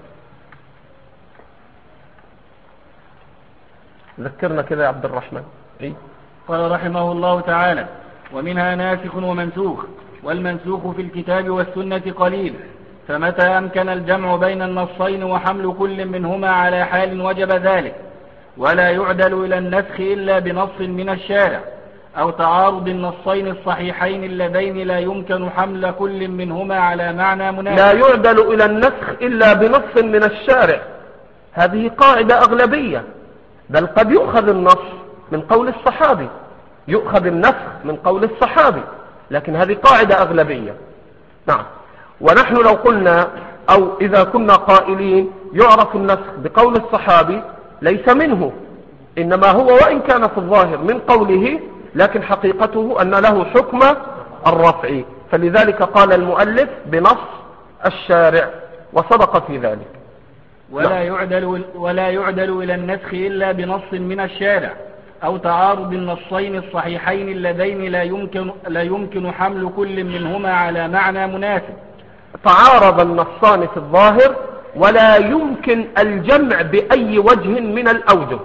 ذكرنا كذا يا عبد الرحمن. إيه؟ قال رحمه الله تعالى: ومنها ناسخ ومنسوخ، والمنسوخ في الكتاب والسنة قليل، فمتى أمكن الجمع بين النصين وحمل كل منهما على حال وجب ذلك، ولا يعدل إلى النسخ إلا بنص من الشارع، أو تعارض النصين الصحيحين اللذين لا يمكن حمل كل منهما على معنى مناسب. لا يعدل إلى النسخ إلا بنص من الشارع، هذه قاعدة أغلبية، بل قد يؤخذ النص من قول الصحابي، يؤخذ النسخ من قول الصحابي، لكن هذه قاعدة أغلبية. نعم. ونحن لو قلنا أو إذا كنا قائلين يعرف النسخ بقول الصحابي ليس منه، إنما هو وإن كان في الظاهر من قوله، لكن حقيقته أن له حكم الرفع، فلذلك قال المؤلف بنص الشارع، وصدق في ذلك. ولا يعدل, ولا يعدل إلى النسخ إلا بنص من الشارع، أو تعارض النصين الصحيحين اللذين لا يمكن, لا يمكن حمل كل منهما على معنى مناسب. تعارض النصان في الظاهر ولا يمكن الجمع بأي وجه من الأوجه،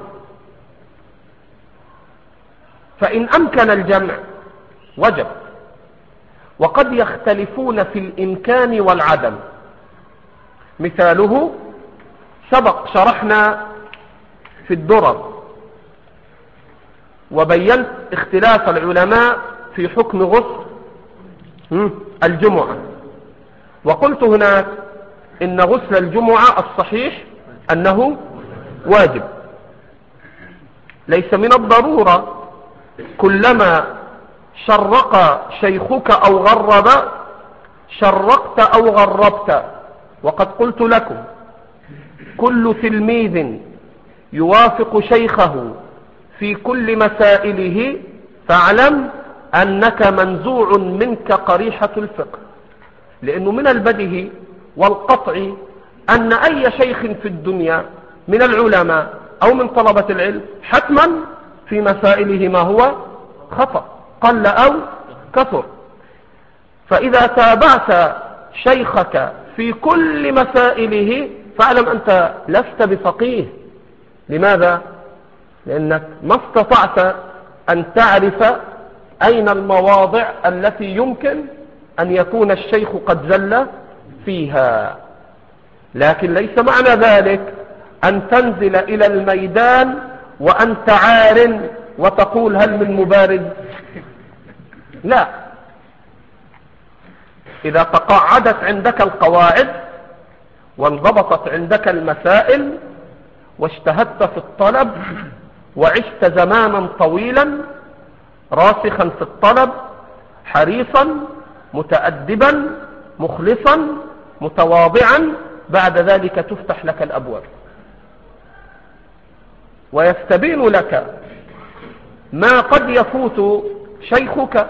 فإن أمكن الجمع وجب. وقد يختلفون في الإمكان والعدم، مثاله سبق شرحنا في الدرر وبينت اختلاف العلماء في حكم غسل الجمعة، وقلت هناك إن غسل الجمعة الصحيح أنه واجب، ليس من الضرورة كلما شرق شيخك أو غرب شرقت أو غربت. وقد قلت لكم كل تلميذ يوافق شيخه في كل مسائله فاعلم أنك منزوع منك قريحة الفقه، لأنه من البديهي والقطع أن أي شيخ في الدنيا من العلماء أو من طلبة العلم حتما في مسائله ما هو خطأ قل أو كثر. فإذا تابعت شيخك في كل مسائله فاعلم أنت لست بفقيه. لماذا؟ لأنك ما استطعت أن تعرف أين المواضع التي يمكن أن يكون الشيخ قد زل فيها. لكن ليس معنى ذلك أن تنزل إلى الميدان وأنت عار وتقول هل من مبارز. لا، إذا تقاعدت عندك القواعد وانضبطت عندك المسائل واجتهدت في الطلب وعشت زمانا طويلا راسخا في الطلب حريصا متأدبا مخلصا متواضعا، بعد ذلك تفتح لك الأبواب ويستبين لك ما قد يفوت شيخك.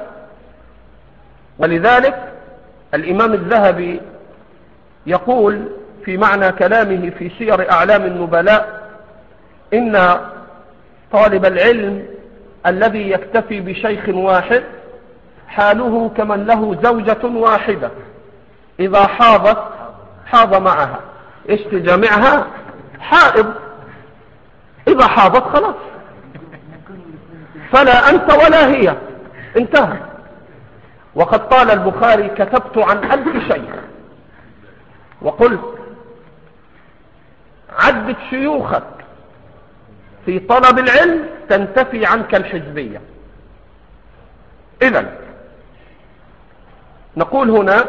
ولذلك الإمام الذهبي يقول في معنى كلامه في سير أعلام النبلاء إن طالب العلم الذي يكتفي بشيخ واحد حاله كمن له زوجة واحدة، إذا حاضت حاض معها. إيش تجمعها؟ حائض، إذا حاضت خلاص فلا أنت ولا هي، انتهى. وقد قال البخاري كتبت عن ألف شيخ، وقلت عدد شيوخك في طلب العلم تنتفي عنك الحزبية. إذن نقول هنا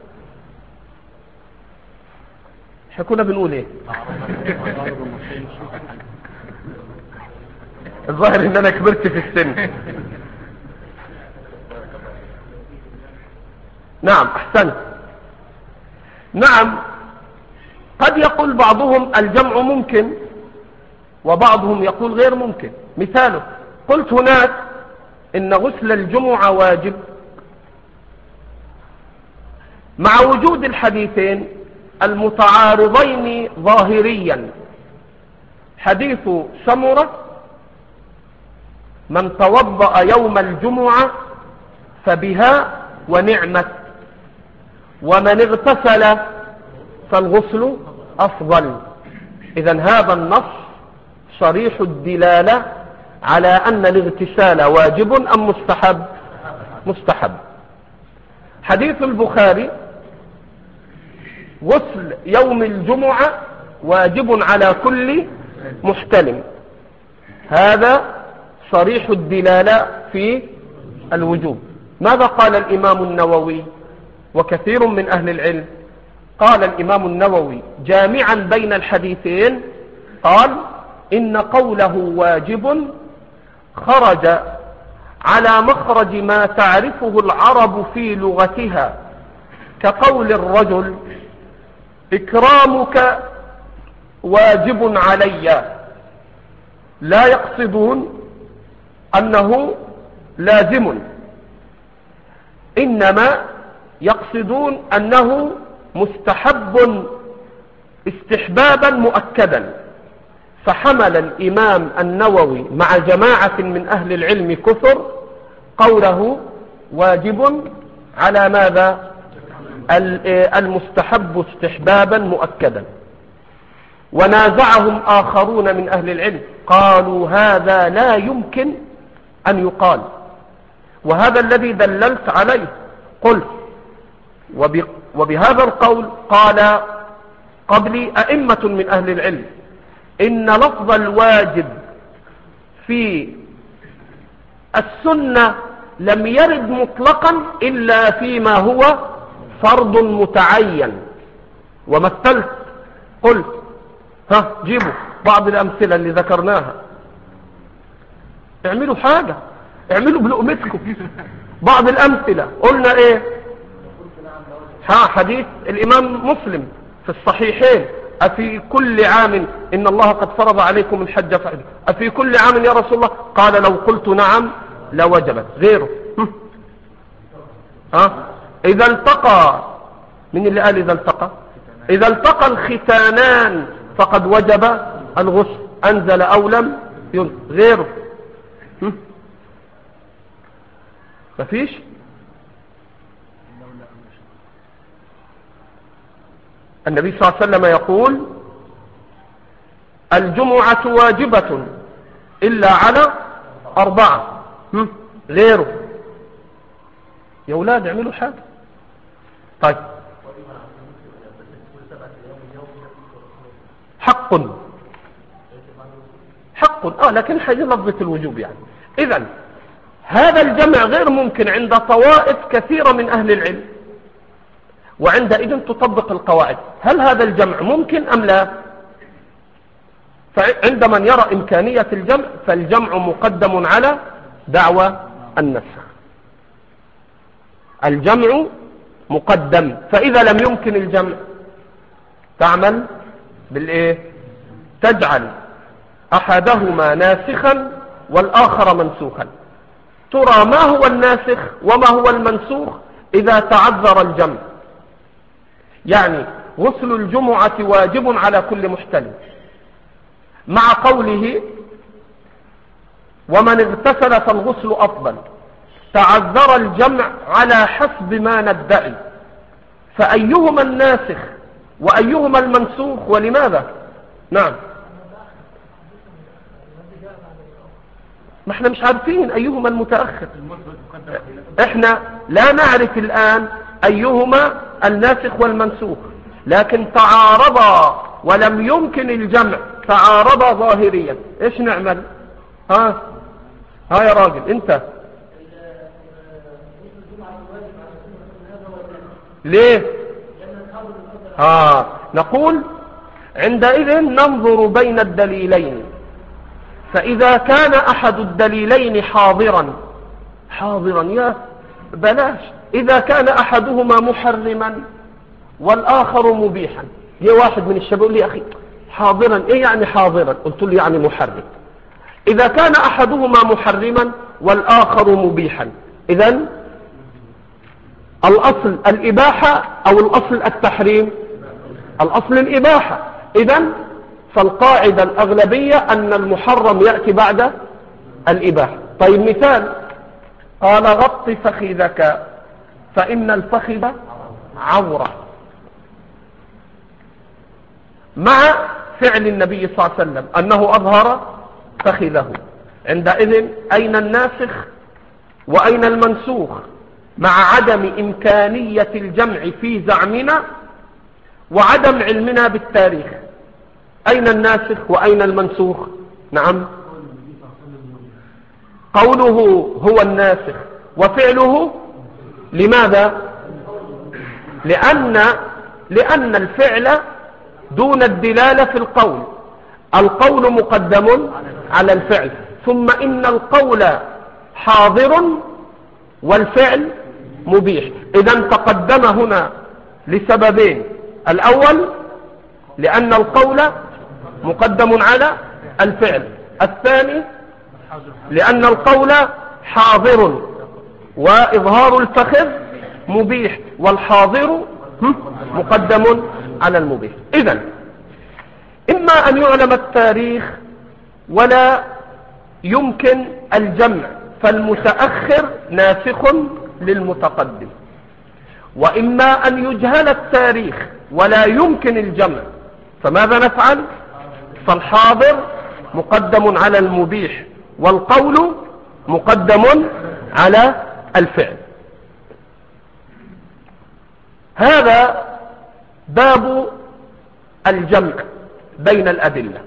احنا كنا بنقول ايه؟ الظاهر ان انا كبرت في السن. نعم احسنت. نعم قد يقول بعضهم الجمع ممكن وبعضهم يقول غير ممكن. مثاله قلت هناك ان غسل الجمعة واجب مع وجود الحديثين المتعارضين ظاهريا، حديث سمرة من توضأ يوم الجمعة فبها ونعمت، ومن اغتسل فالغسل أفضل. إذن هذا النص صريح الدلالة على أن الاغتسال واجب أم مستحب؟ مستحب. حديث البخاري غسل يوم الجمعة واجب على كل محتلم، هذا صريح الدلالة في الوجوب. ماذا قال الإمام النووي وكثير من أهل العلم؟ قال الإمام النووي جامعا بين الحديثين، قال إن قوله واجب خرج على مخرج ما تعرفه العرب في لغتها، كقول الرجل إكرامك واجب علي، لا يقصدون أنه لازم، إنما يقصدون أنه مستحب استحبابا مؤكدا. فحمل الإمام النووي مع جماعة من أهل العلم كثر قوله واجب على ماذا؟ المستحب استحبابا مؤكدا. ونازعهم آخرون من أهل العلم قالوا هذا لا يمكن أن يقال، وهذا الذي دللت عليه. قلت وبهذا القول قال قبلي أئمة من أهل العلم إن لفظ الواجب في السنة لم يرد مطلقا إلا فيما هو فرض متعين. ومثلت قلت ها جيبوا بعض الأمثلة اللي ذكرناها، اعملوا حاجة، اعملوا بلقمتكم. بعض الأمثلة قلنا ايه؟ ها حديث الإمام مسلم في الصحيحين أفي كل عام إن الله قد فرض عليكم الحج فحج، أفي كل عام يا رسول الله؟ قال لو قلت نعم لوجبت. غيره ها إذا التقى، من اللي قال إذا التقى؟ إذا التقى الختانان فقد وجب الغسل، أنزل أو لم ينزل. غيره مفيش. النبي صلى الله عليه وسلم يقول الجمعة واجبة إلا على أربعة. غيره. يا أولاد اعملوا حاجة. طيب حق حق اه لكن حاجة لفظة الوجوب يعني. إذن هذا الجمع غير ممكن عند طوائف كثيرة من أهل العلم، وعندئذ تطبق القواعد. هل هذا الجمع ممكن أم لا؟ فعند من يرى إمكانية الجمع فالجمع مقدم على دعوى النسخ. الجمع مقدم. فإذا لم يمكن الجمع تعمل بالإيه؟ تجعل أحدهما ناسخا والآخر منسوخا. ترى ما هو الناسخ وما هو المنسوخ إذا تعذر الجمع. يعني غسل الجمعة واجب على كل محتلم، مع قوله ومن اغتسل فالغسل أفضل، تعذر الجمع على حسب ما ندعي، فأيهما الناسخ وأيهما المنسوخ ولماذا؟ نعم ما احنا مش عارفين أيهما المتأخر، احنا لا نعرف الآن أيهما الناسخ والمنسوخ، لكن تعارضا ولم يمكن الجمع، تعارضا ظاهريا. ايش نعمل؟ ها ها يا راجل انت ليه؟ آه نقول عندئذ ننظر بين الدليلين، فإذا كان أحد الدليلين حاضرا حاضرا يا بلاش، إذا كان أحدهما محرما والآخر مبيحا، جه واحد من الشباب لي أخي حاضرا، إيه يعني حاضرا؟ قلت له يعني محرم. إذا كان أحدهما محرما والآخر مبيحا، إذن الأصل الإباحة أو الأصل التحريم؟ الأصل الإباحة. إذن فالقاعدة الأغلبية أن المحرم يأتي بعد الإباحة. طيب مثال، قال غط فخذك فإن الفخذ عورة، مع فعل النبي صلى الله عليه وسلم أنه أظهر فخذه. عندئذ أين الناسخ وأين المنسوخ؟ مع عدم إمكانية الجمع في زعمنا وعدم علمنا بالتاريخ، أين الناسخ وأين المنسوخ؟ نعم، قوله هو الناسخ وفعله. لماذا؟ لأن لأن الفعل دون الدلالة في القول، القول مقدم على الفعل، ثم إن القول حاضر والفعل مبيح. إذن تقدم هنا لسببين: الأول لأن القول مقدم على الفعل، الثاني لأن القول حاضر وإظهار الفخذ مبيح، والحاضر مقدم على المبيح. إذن إما أن يعلم التاريخ ولا يمكن الجمع، فالمتأخر ناسخ للمتقدم، وإما أن يجهل التاريخ ولا يمكن الجمع، فماذا نفعل؟ فالحاضر مقدم على المبيح والقول مقدم على الفعل. هذا باب الجمع بين الأدلة.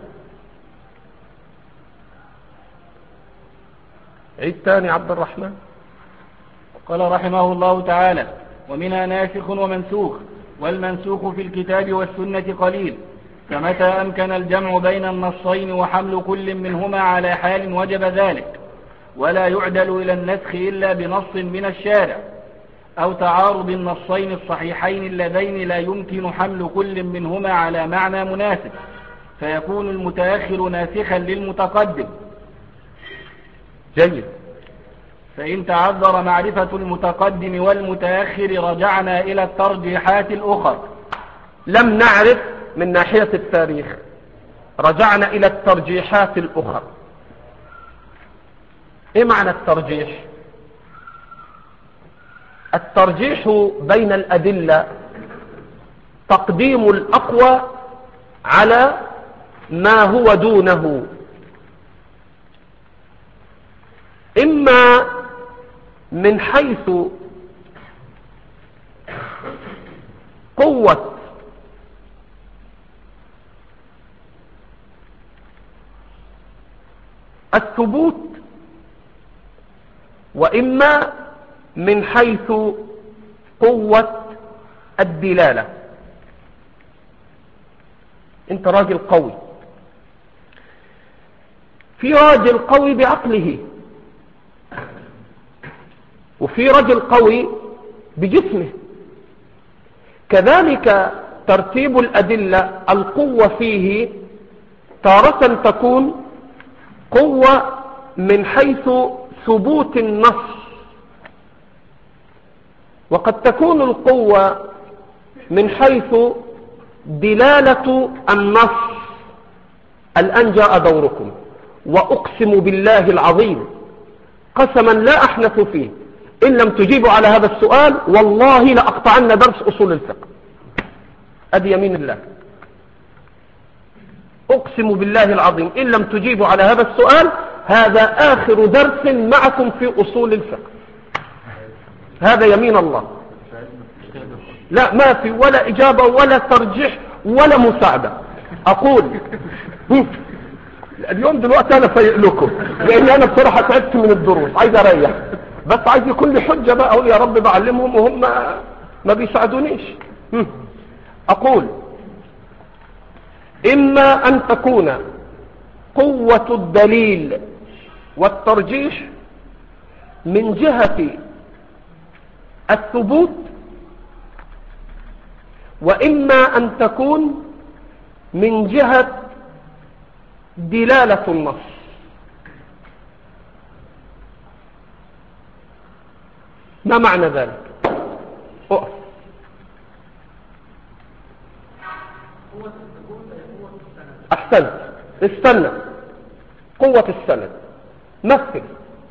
عيد تاني عبد الرحمن. قال رحمه الله تعالى: ومنها ناسخ ومنسوخ، والمنسوخ في الكتاب والسنة قليل، فمتى أمكن الجمع بين النصين وحمل كل منهما على حال وجب ذلك، ولا يعدل إلى النسخ إلا بنص من الشارع، أو تعارض النصين الصحيحين اللذين لا يمكن حمل كل منهما على معنى مناسب، فيكون المتأخر ناسخا للمتقدم. جيد. فإن تعذر معرفة المتقدم والمتأخر رجعنا إلى الترجيحات الأخرى. لم نعرف من ناحية التاريخ، رجعنا إلى الترجيحات الأخرى. إيه معنى الترجيح؟ الترجيح بين الأدلة تقديم الأقوى على ما هو دونه، إما من حيث قوة الثبوت، وإما من حيث قوة الدلالة. انت راجل قوي، في راجل قوي بعقله، وفي رجل قوي بجسمه. كذلك ترتيب الأدلة القوة فيه تارة تكون قوة من حيث ثبوت النص، وقد تكون القوة من حيث دلالة النص. الآن جاء دوركم، وأقسم بالله العظيم قسما لا أحنث فيه، إن لم تجيبوا على هذا السؤال والله لأقطعن درس أصول الفقه. أدي يمين الله، أقسم بالله العظيم إن لم تجيبوا على هذا السؤال هذا آخر درس معكم في أصول الفقه، هذا يمين الله. لا، ما في ولا إجابة ولا ترجيح ولا مساعدة. أقول اليوم دلوقتي أنا فايق لكم، لأن أنا بصراحة تعبت من الدروس، عايز أريح، بس عايز يكون لي حجة بقى، أقول يا رب بعلمهم وهم ما بيساعدونيش. أقول إما أن تكون قوة الدليل والترجيح من جهة الثبوت، وإما أن تكون من جهة دلالة النص. ما معنى ذلك؟ أقف. أحسنت، استنى. قوة السند مثل.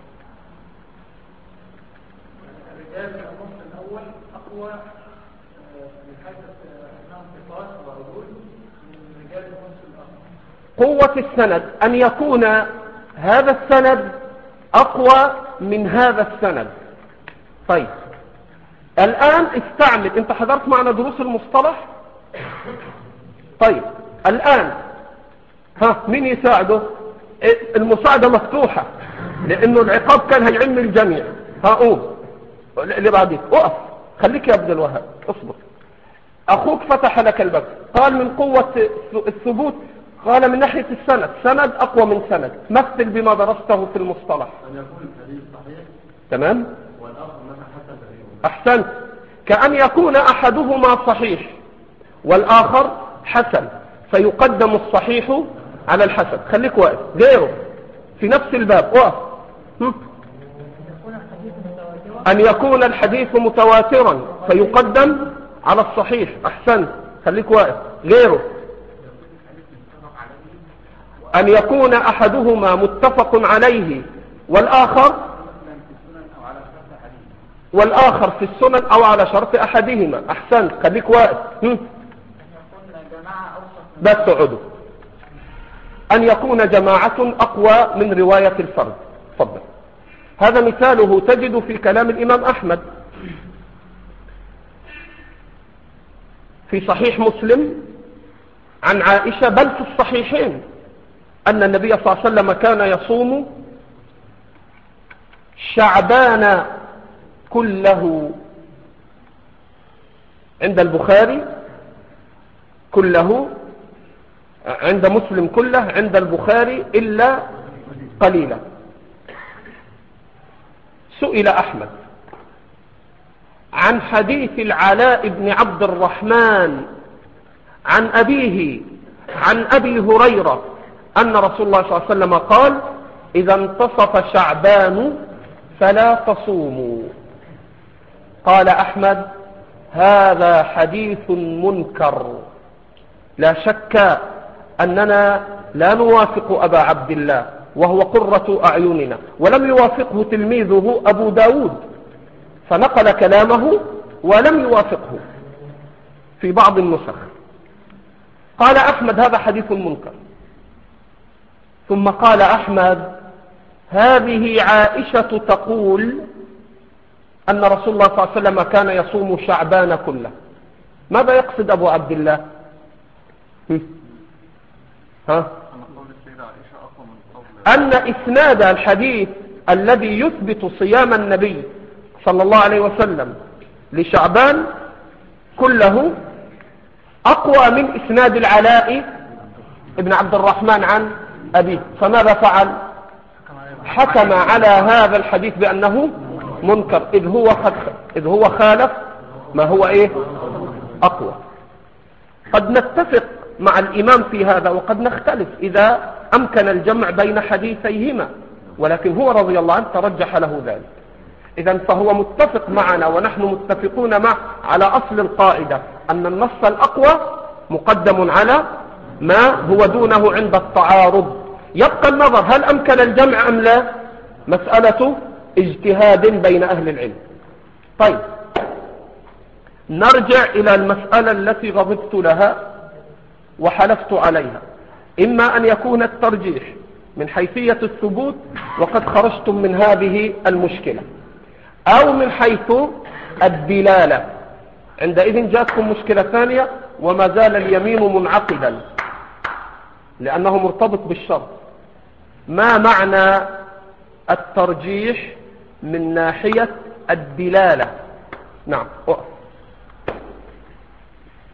الرجال النص الأول أقوى من حيث أنهم ثقات وعدول من رجال النص الآخر. قوة السند أن يكون هذا السند أقوى من هذا السند. طيب الآن استعمل، انت حضرت معنا دروس المصطلح؟ طيب الآن ها مين يساعده؟ المساعدة مفتوحة لأنه العقاب كان هيعم الجميع. هقوم اللي بعديك اقف، خليك يا عبد الوهاب اصبر. أخوك فتح لك الباب، قال من قوة الثبوت، قال من ناحية السند، سند أقوى من سند. مثل بما درسته في المصطلح. أن يكون الحديث صحيح تمام، والآخر مثلا حسن تقريبا. أحسنت. كأن يكون أحدهما صحيح والآخر حسن، فيقدم الصحيح على الحسن. خليك واقف. غيره في نفس الباب اقف. أن يكون الحديث متواترا فيقدم على الصحيح. أحسنت، خليك واقف. غيره أن يكون أحدهما متفق عليه والآخر والآخر في السنن أو على شرط أحدهما. أحسنت، خليك واقف. بس اقعدوا. أن يكون جماعة أقوى من رواية الفرد. تفضل. هذا مثاله تجد في كلام الإمام أحمد في صحيح مسلم عن عائشة، بل في الصحيحين، أن النبي صلى الله عليه وسلم كان يصوم شعبان كله. عند البخاري كله، عند مسلم كله، عند البخاري إلا قليلا. سئل أحمد عن حديث العلاء بن عبد الرحمن عن أبيه عن أبي هريرة أن رسول الله صلى الله عليه وسلم قال: إذا انتصف شعبان فلا تصوموا. قال أحمد: هذا حديث منكر. لا شك أننا لا نوافق أبا عبد الله وهو قرة أعيننا، ولم يوافقه تلميذه أبو داود، فنقل كلامه ولم يوافقه في بعض النسخ. قال أحمد: هذا حديث منكر. ثم قال أحمد: هذه عائشة تقول أن رسول الله صلى الله عليه وسلم كان يصوم شعبان كله. ماذا يقصد أبو عبد الله؟ ها؟ أن إسناد الحديث الذي يثبت صيام النبي صلى الله عليه وسلم لشعبان كله أقوى من إسناد العلاء ابن عبد الرحمن عن أبيه. فماذا فعل؟ حكم على هذا الحديث بأنه منكر، إذ هو إذ هو خالف ما هو إيه؟ أقوى. قد نتفق مع الإمام في هذا وقد نختلف إذا أمكن الجمع بين حديثيهما، ولكن هو رضي الله عنه ترجح له ذلك. إذن فهو متفق معنا ونحن متفقون معه على أصل القاعدة أن النص الأقوى مقدم على ما هو دونه عند التعارض. يبقى النظر هل أمكن الجمع أم لا، مسألة اجتهاد بين أهل العلم. طيب نرجع إلى المسألة التي غضبت لها وحلفت عليها. إما أن يكون الترجيح من حيثية الثبوت وقد خرجتم من هذه المشكلة، أو من حيث الدلالة. عندئذ جاءتكم مشكلة ثانية وما زال اليمين منعقدا لأنه مرتبط بالشرط. ما معنى الترجيح من ناحية الدلالة؟ نعم.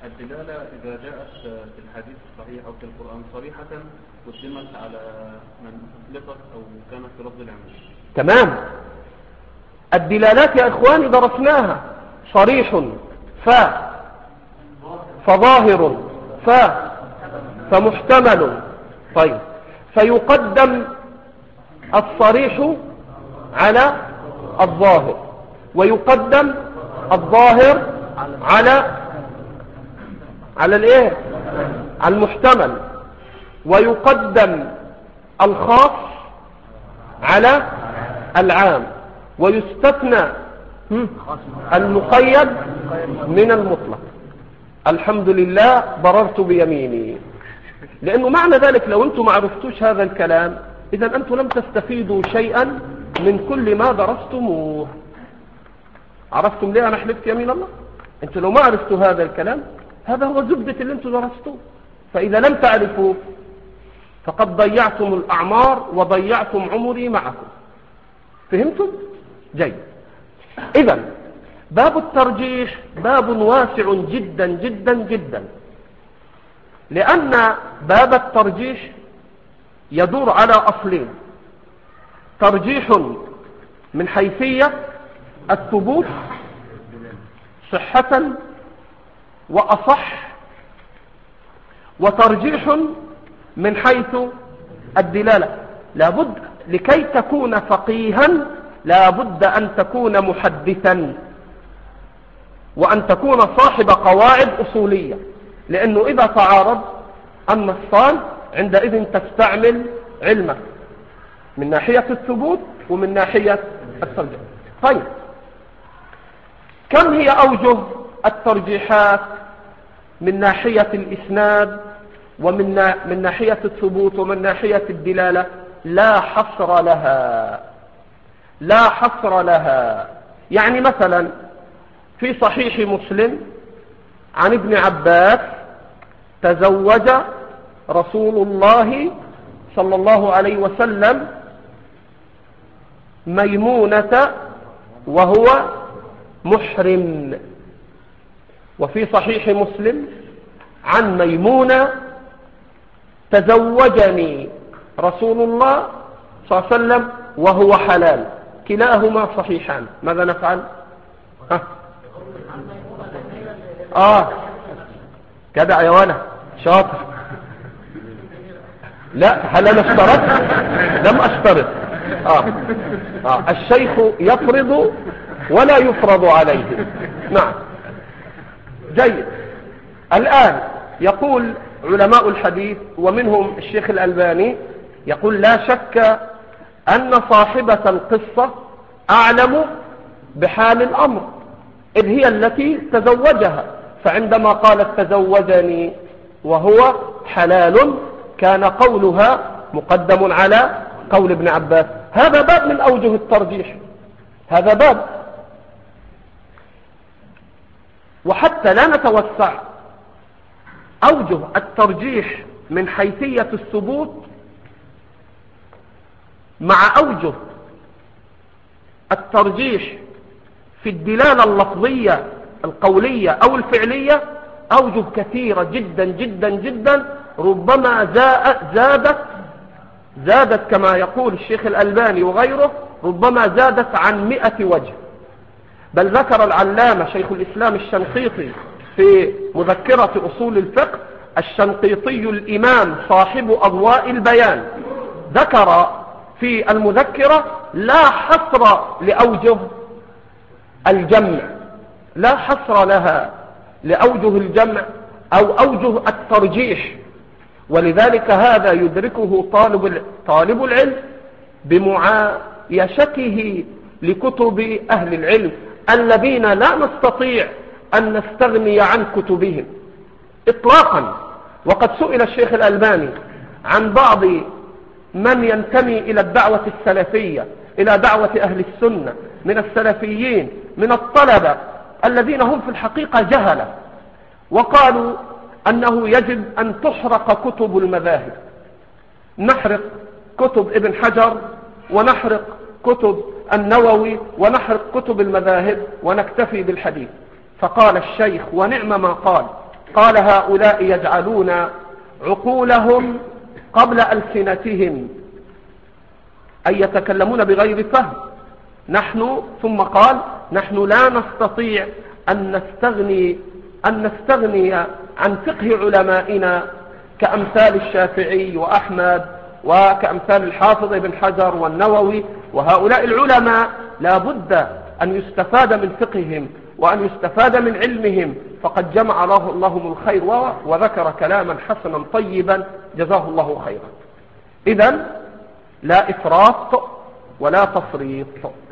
الدلالة إذا جاءت في الحديث الصحيح أو في القرآن صريحة قدمت على من أطلقت أو كانت في لفظ العموم. تمام. الدلالات يا إخواني درسناها، صريح ف فظاهر ف فمحتمل. طيب، فيقدم الصريح على الظاهر، ويقدم الظاهر على على الايه على المحتمل، ويقدم الخاص على العام، ويستثنى المقيد من المطلق. الحمد لله بررت بيميني، لأنه معنى ذلك لو أنتم ما عرفتوش هذا الكلام إذا أنتم لم تستفيدوا شيئا من كل ما درستموه. عرفتم ليه أنا حلفت يمين الله؟ أنتم لو ما عرفتوا هذا الكلام هذا هو زبدة اللي أنتم درستوه، فإذا لم تعرفوا فقد ضيعتم الأعمار وضيعتم عمري معكم. فهمتم؟ جيد. إذن باب الترجيح باب واسع جدا جدا جدا، لأن باب الترجيح يدور على أصلين: ترجيح من حيثية الثبوت صحة وأصح، وترجيح من حيث الدلالة. لابد لكي تكون فقيها لابد أن تكون محدثا، وأن تكون صاحب قواعد أصولية، لأنه إذا تعارض النصان عندئذ تستعمل علمك من ناحية الثبوت ومن ناحية الترجيح. طيب، كم هي أوجه الترجيحات من ناحية الإسناد ومن من ناحية الثبوت ومن ناحية الدلالة؟ لا حصر لها، لا حصر لها. يعني مثلا في صحيح مسلم عن ابن عباس: تزوج رسول الله صلى الله عليه وسلم ميمونة وهو محرم. وفي صحيح مسلم عن ميمونة: تزوجني رسول الله صلى الله عليه وسلم وهو حلال. كلاهما صحيحان. ماذا نفعل؟ ها؟ آه كدع يا ولا شاطر. لا، هل أنا اشترط؟ لم أشترط. آه. آه. الشيخ يفرض ولا يفرض عليه. نعم، جيد. الآن يقول علماء الحديث ومنهم الشيخ الألباني يقول: لا شك أن صاحبة القصة أعلم بحال الأمر، إذ هي التي تزوجها، فعندما قالت تزوجني وهو حلال كان قولها مقدم على قول ابن عباس. هذا باب من أوجه الترجيح، هذا باب. وحتى لا نتوسع، أوجه الترجيح من حيثية الثبوت مع أوجه الترجيح في الدلالة اللفظية القولية أو الفعلية أوجه كثيرة جدا جدا جدا، ربما زادت زادت كما يقول الشيخ الألباني وغيره، ربما زادت عن مئة وجه. بل ذكر العلامة شيخ الإسلام الشنقيطي في مذكرة أصول الفقه، الشنقيطي الإمام صاحب أضواء البيان، ذكر في المذكرة لا حصر لأوجه الجمع، لا حصر لها لأوجه الجمع أو أوجه الترجيح. ولذلك هذا يدركه طالب طالب العلم بمعايشته لكتب أهل العلم الذين لا نستطيع أن نستغني عن كتبهم إطلاقا. وقد سئل الشيخ الألباني عن بعض من ينتمي إلى الدعوة السلفية، إلى دعوة أهل السنة من السلفيين من الطلبة الذين هم في الحقيقة جهلة، وقالوا أنه يجب أن تحرق كتب المذاهب، نحرق كتب ابن حجر ونحرق كتب النووي ونحرق كتب المذاهب ونكتفي بالحديث. فقال الشيخ ونعم ما قال: قال هؤلاء يجعلون عقولهم قبل ألسنتهم، أي يتكلمون بغير فهم. نحن ثم قال نحن لا نستطيع أن نستغني, أن نستغني عن فقه علمائنا كأمثال الشافعي وأحمد وكأمثال الحافظ ابن حجر والنووي، وهؤلاء العلماء لا بد أن يستفاد من فقههم وأن يستفاد من علمهم، فقد جمع الله لهم الخير وذكر كلاما حسنا طيبا جزاه الله خيرا. إذن لا إفراط ولا تفريط.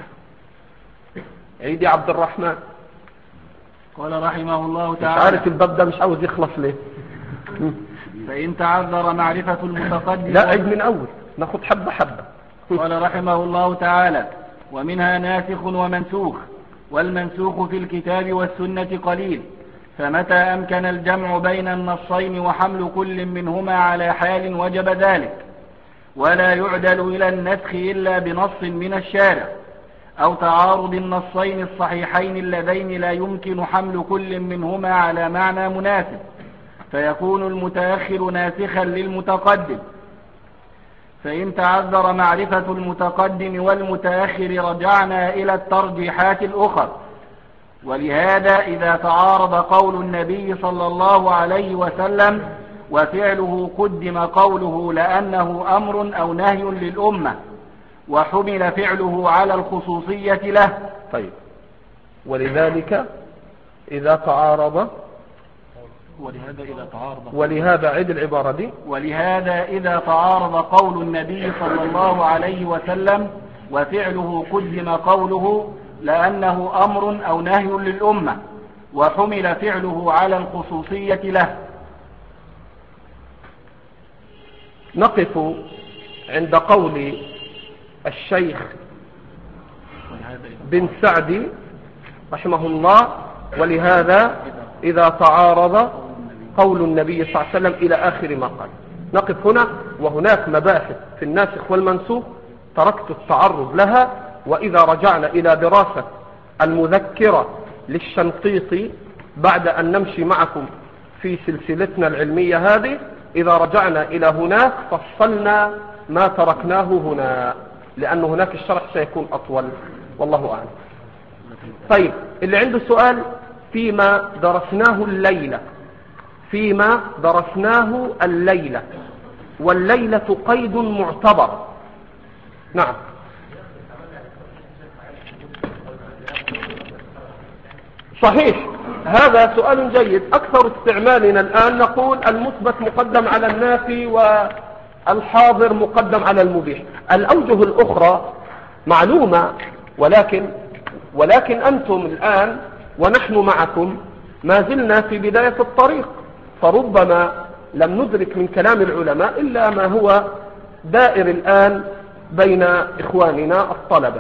عيدي عبد الرحمن. قال رحمه الله تعالى، مش عارف الباب ده مش عاوز يخلص ليه. فإن تعذر معرفة المتقدم، لا عيد من أول ناخد حبة حبة. قال رحمه الله تعالى: ومنها ناسخ ومنسوخ، والمنسوخ في الكتاب والسنة قليل، فمتى أمكن الجمع بين النصين وحمل كل منهما على حال وجب ذلك، ولا يعدل إلى النسخ إلا بنص من الشارع، أو تعارض النصين الصحيحين اللذين لا يمكن حمل كل منهما على معنى مناسب، فيكون المتأخر ناسخا للمتقدم. فإن تعذر معرفة المتقدم والمتأخر رجعنا إلى الترجيحات الأخرى. ولهذا إذا تعارض قول النبي صلى الله عليه وسلم وفعله قدم قوله لأنه أمر أو نهي للأمة، وحمل فعله على الخصوصية له. طيب، ولذلك إذا تعارض ولهذا إذا تعارض ولهذا عيد العبارة دي ولهذا إذا تعارض قول النبي صلى الله عليه وسلم وفعله قدم قوله لأنه أمر أو نهي للأمة، وحمل فعله على الخصوصية له. نقف عند قول الشيخ بن سعدي رحمه الله: ولهذا إذا تعارض قول النبي صلى الله عليه وسلم إلى آخر ما قال. نقف هنا، وهناك مباحث في الناسخ والمنسوخ تركت التعرض لها، وإذا رجعنا إلى دراسة المذكرة للشنقيطي بعد أن نمشي معكم في سلسلتنا العلمية هذه، إذا رجعنا إلى هناك فصلنا ما تركناه هنا، لأن هناك الشرح سيكون أطول، والله أعلم. طيب، اللي عنده سؤال فيما درسناه الليلة فيما درسناه الليلة والليلة قيد معتبر. نعم. صحيح، هذا سؤال جيد. أكثر استعمالنا الآن نقول المثبت مقدم على النافي والحاضر مقدم على المبيح. الأوجه الأخرى معلومة، ولكن ولكن أنتم الآن ونحن معكم ما زلنا في بداية الطريق، فربما لم ندرك من كلام العلماء إلا ما هو دائر الآن بين إخواننا الطلبة.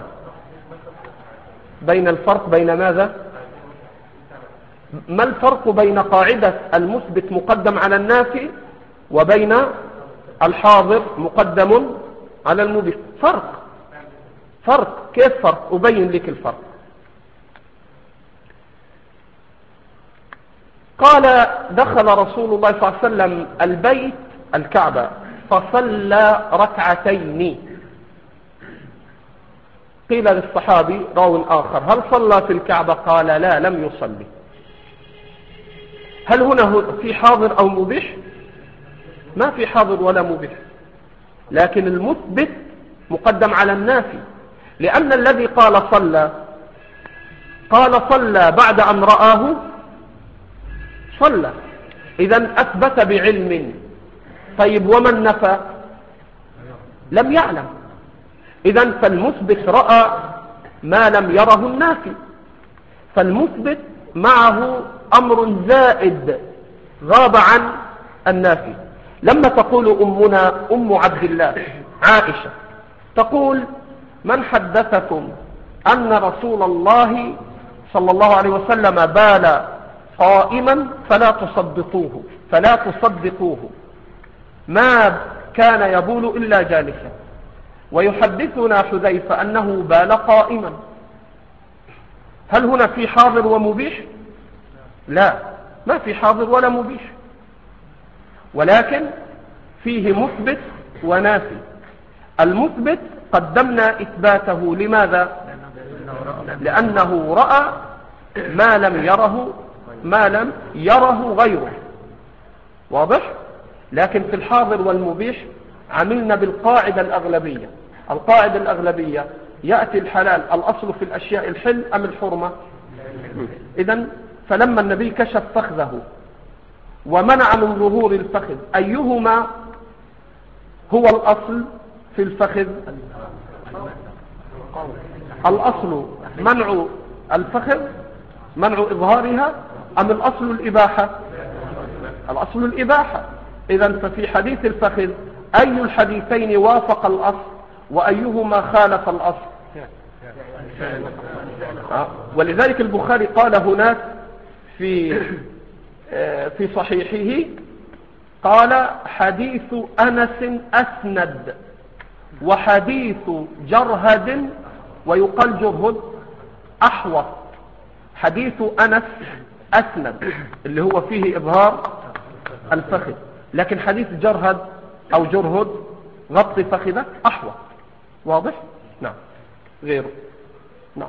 بين الفرق بين ماذا؟ ما الفرق بين قاعدة المثبت مقدم على النافي وبين الحاضر مقدم على المبيح؟ فرق فرق كيف فرق؟ أبين لك الفرق. قال: دخل رسول الله صلى الله عليه وسلم البيت الكعبة فصلى ركعتين. قيل للصحابي راو آخر: هل صلى في الكعبة؟ قال: لا، لم يصلي. هل هنا في حاضر أو مبيح؟ ما في حاضر ولا مبيح، لكن المثبت مقدم على النافي، لأن الذي قال صلى قال صلى بعد أن رآه صلى، إذن أثبت بعلم. طيب، ومن نفى؟ لم يعلم. إذن فالمثبت رأى ما لم يره النافي، فالمثبت معه أمر زائد غاب عن النافي. لما تقول أمنا أم عبد الله عائشة تقول: من حدثكم أن رسول الله صلى الله عليه وسلم بال قائما فلا تصدقوه فلا تصدقوه ما كان يبول إلا جالسا. ويحدثنا حذيفة أنه بال قائما. هل هنا في حاضر ومبيح؟ لا، ما في حاضر ولا مبيش، ولكن فيه مثبت ونافي. المثبت قدمنا إثباته، لماذا؟ لأنه رأى ما لم يره ما لم يره غيره، واضح؟ لكن في الحاضر والمبيش عملنا بالقاعدة الأغلبية. القاعدة الأغلبية يأتي الحلال، الأصل في الأشياء الحل أم الحرمة؟ إذن فلما النبي كشف فخذه ومنع من ظهور الفخذ، أيهما هو الأصل في الفخذ؟ الأصل منع الفخذ، منع إظهارها، أم الأصل الإباحة؟ الأصل الإباحة. إذن ففي حديث الفخذ أي الحديثين وافق الأصل وأيهما خالف الأصل؟ ولذلك البخاري قال هناك في في صحيحه، قال حديث أنس أسند وحديث جرهد، ويقال جرهد أحوط. حديث أنس أسند اللي هو فيه إظهار الفخذ، لكن حديث جرهد أو جرهد غطي فخذك أحوط. واضح؟ نعم. غيره. نعم.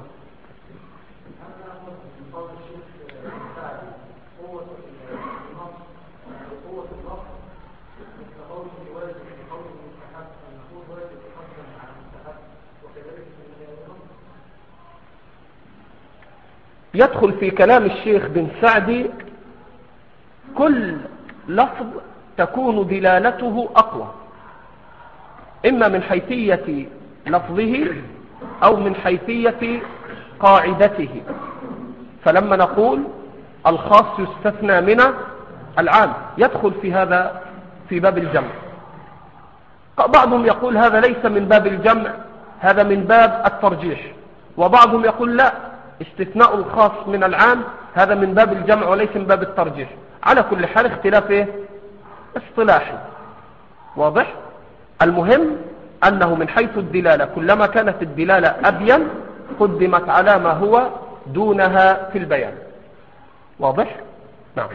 يدخل في كلام الشيخ بن سعدي كل لفظ تكون دلالته أقوى، إما من حيثية لفظه أو من حيثية قاعدته. فلما نقول الخاص يستثنى من العام، يدخل في هذا في باب الجمع. بعضهم يقول هذا ليس من باب الجمع، هذا من باب الترجيح، وبعضهم يقول لا، استثناء الخاص من العام هذا من باب الجمع وليس من باب الترجيح. على كل حال اختلاف ايه؟ اصطلاحي. واضح؟ المهم أنه من حيث الدلالة كلما كانت الدلالة أبين قدمت على ما هو دونها في البيان. واضح؟ نعم.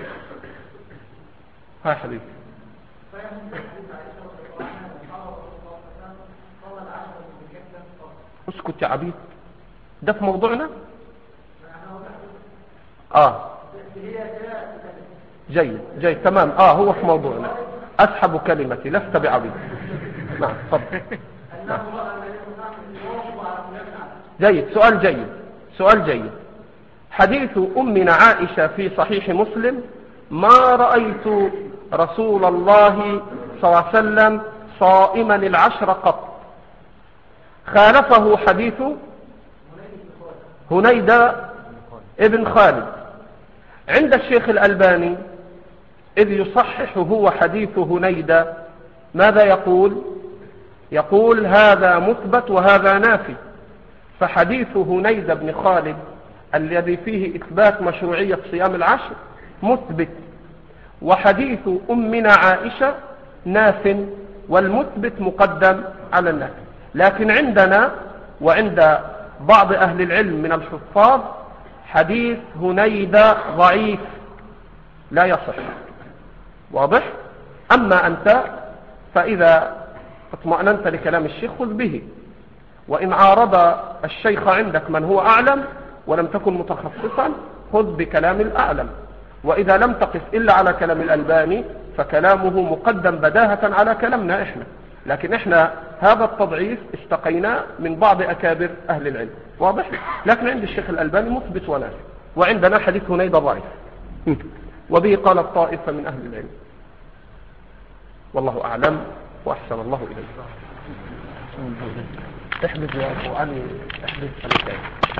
ها حبيبي. اسكت يا عبيد، ده في موضوعنا. اه جيد جيد تمام. اه هو في موضوعنا. اسحب كلمتي، لست بعبيد. نعم تفضل. نعم. جيد، سؤال جيد، سؤال جيد. حديث أمنا عائشة في صحيح مسلم: ما رأيت رسول الله صلى الله عليه وسلم صائما العشر قط. خالفه حديث هنيدة ابن خالد. عند الشيخ الألباني إذ يصحح هو حديث هنيدة ماذا يقول؟ يقول هذا مثبت وهذا نافي. فحديث هنيدة بن خالد الذي فيه إثبات مشروعية صيام العشر مثبت، وحديث أمنا عائشة ناف، والمثبت مقدم على النافي. لكن عندنا وعند بعض أهل العلم من الحفاظ حديث هنيدة ضعيف لا يصح. واضح؟ أما أنت فإذا اطمأننت لكلام الشيخ خذ به، وإن عارض الشيخ عندك من هو أعلم ولم تكن متخصصا خذ بكلام الأعلم. وإذا لم تقف إلا على كلام الألباني فكلامه مقدم بداهة على كلامنا إحنا، لكن إحنا هذا التضعيف استقينا من بعض أكابر أهل العلم. واضح؟ لكن عند الشيخ الألباني مثبت ونافي، وعندنا حديث هنيدة ضعيف وبه قال الطائفة من أهل العلم. والله أعلم وأحسن الله إليك. احدث يا أبو علي، احدث عليك.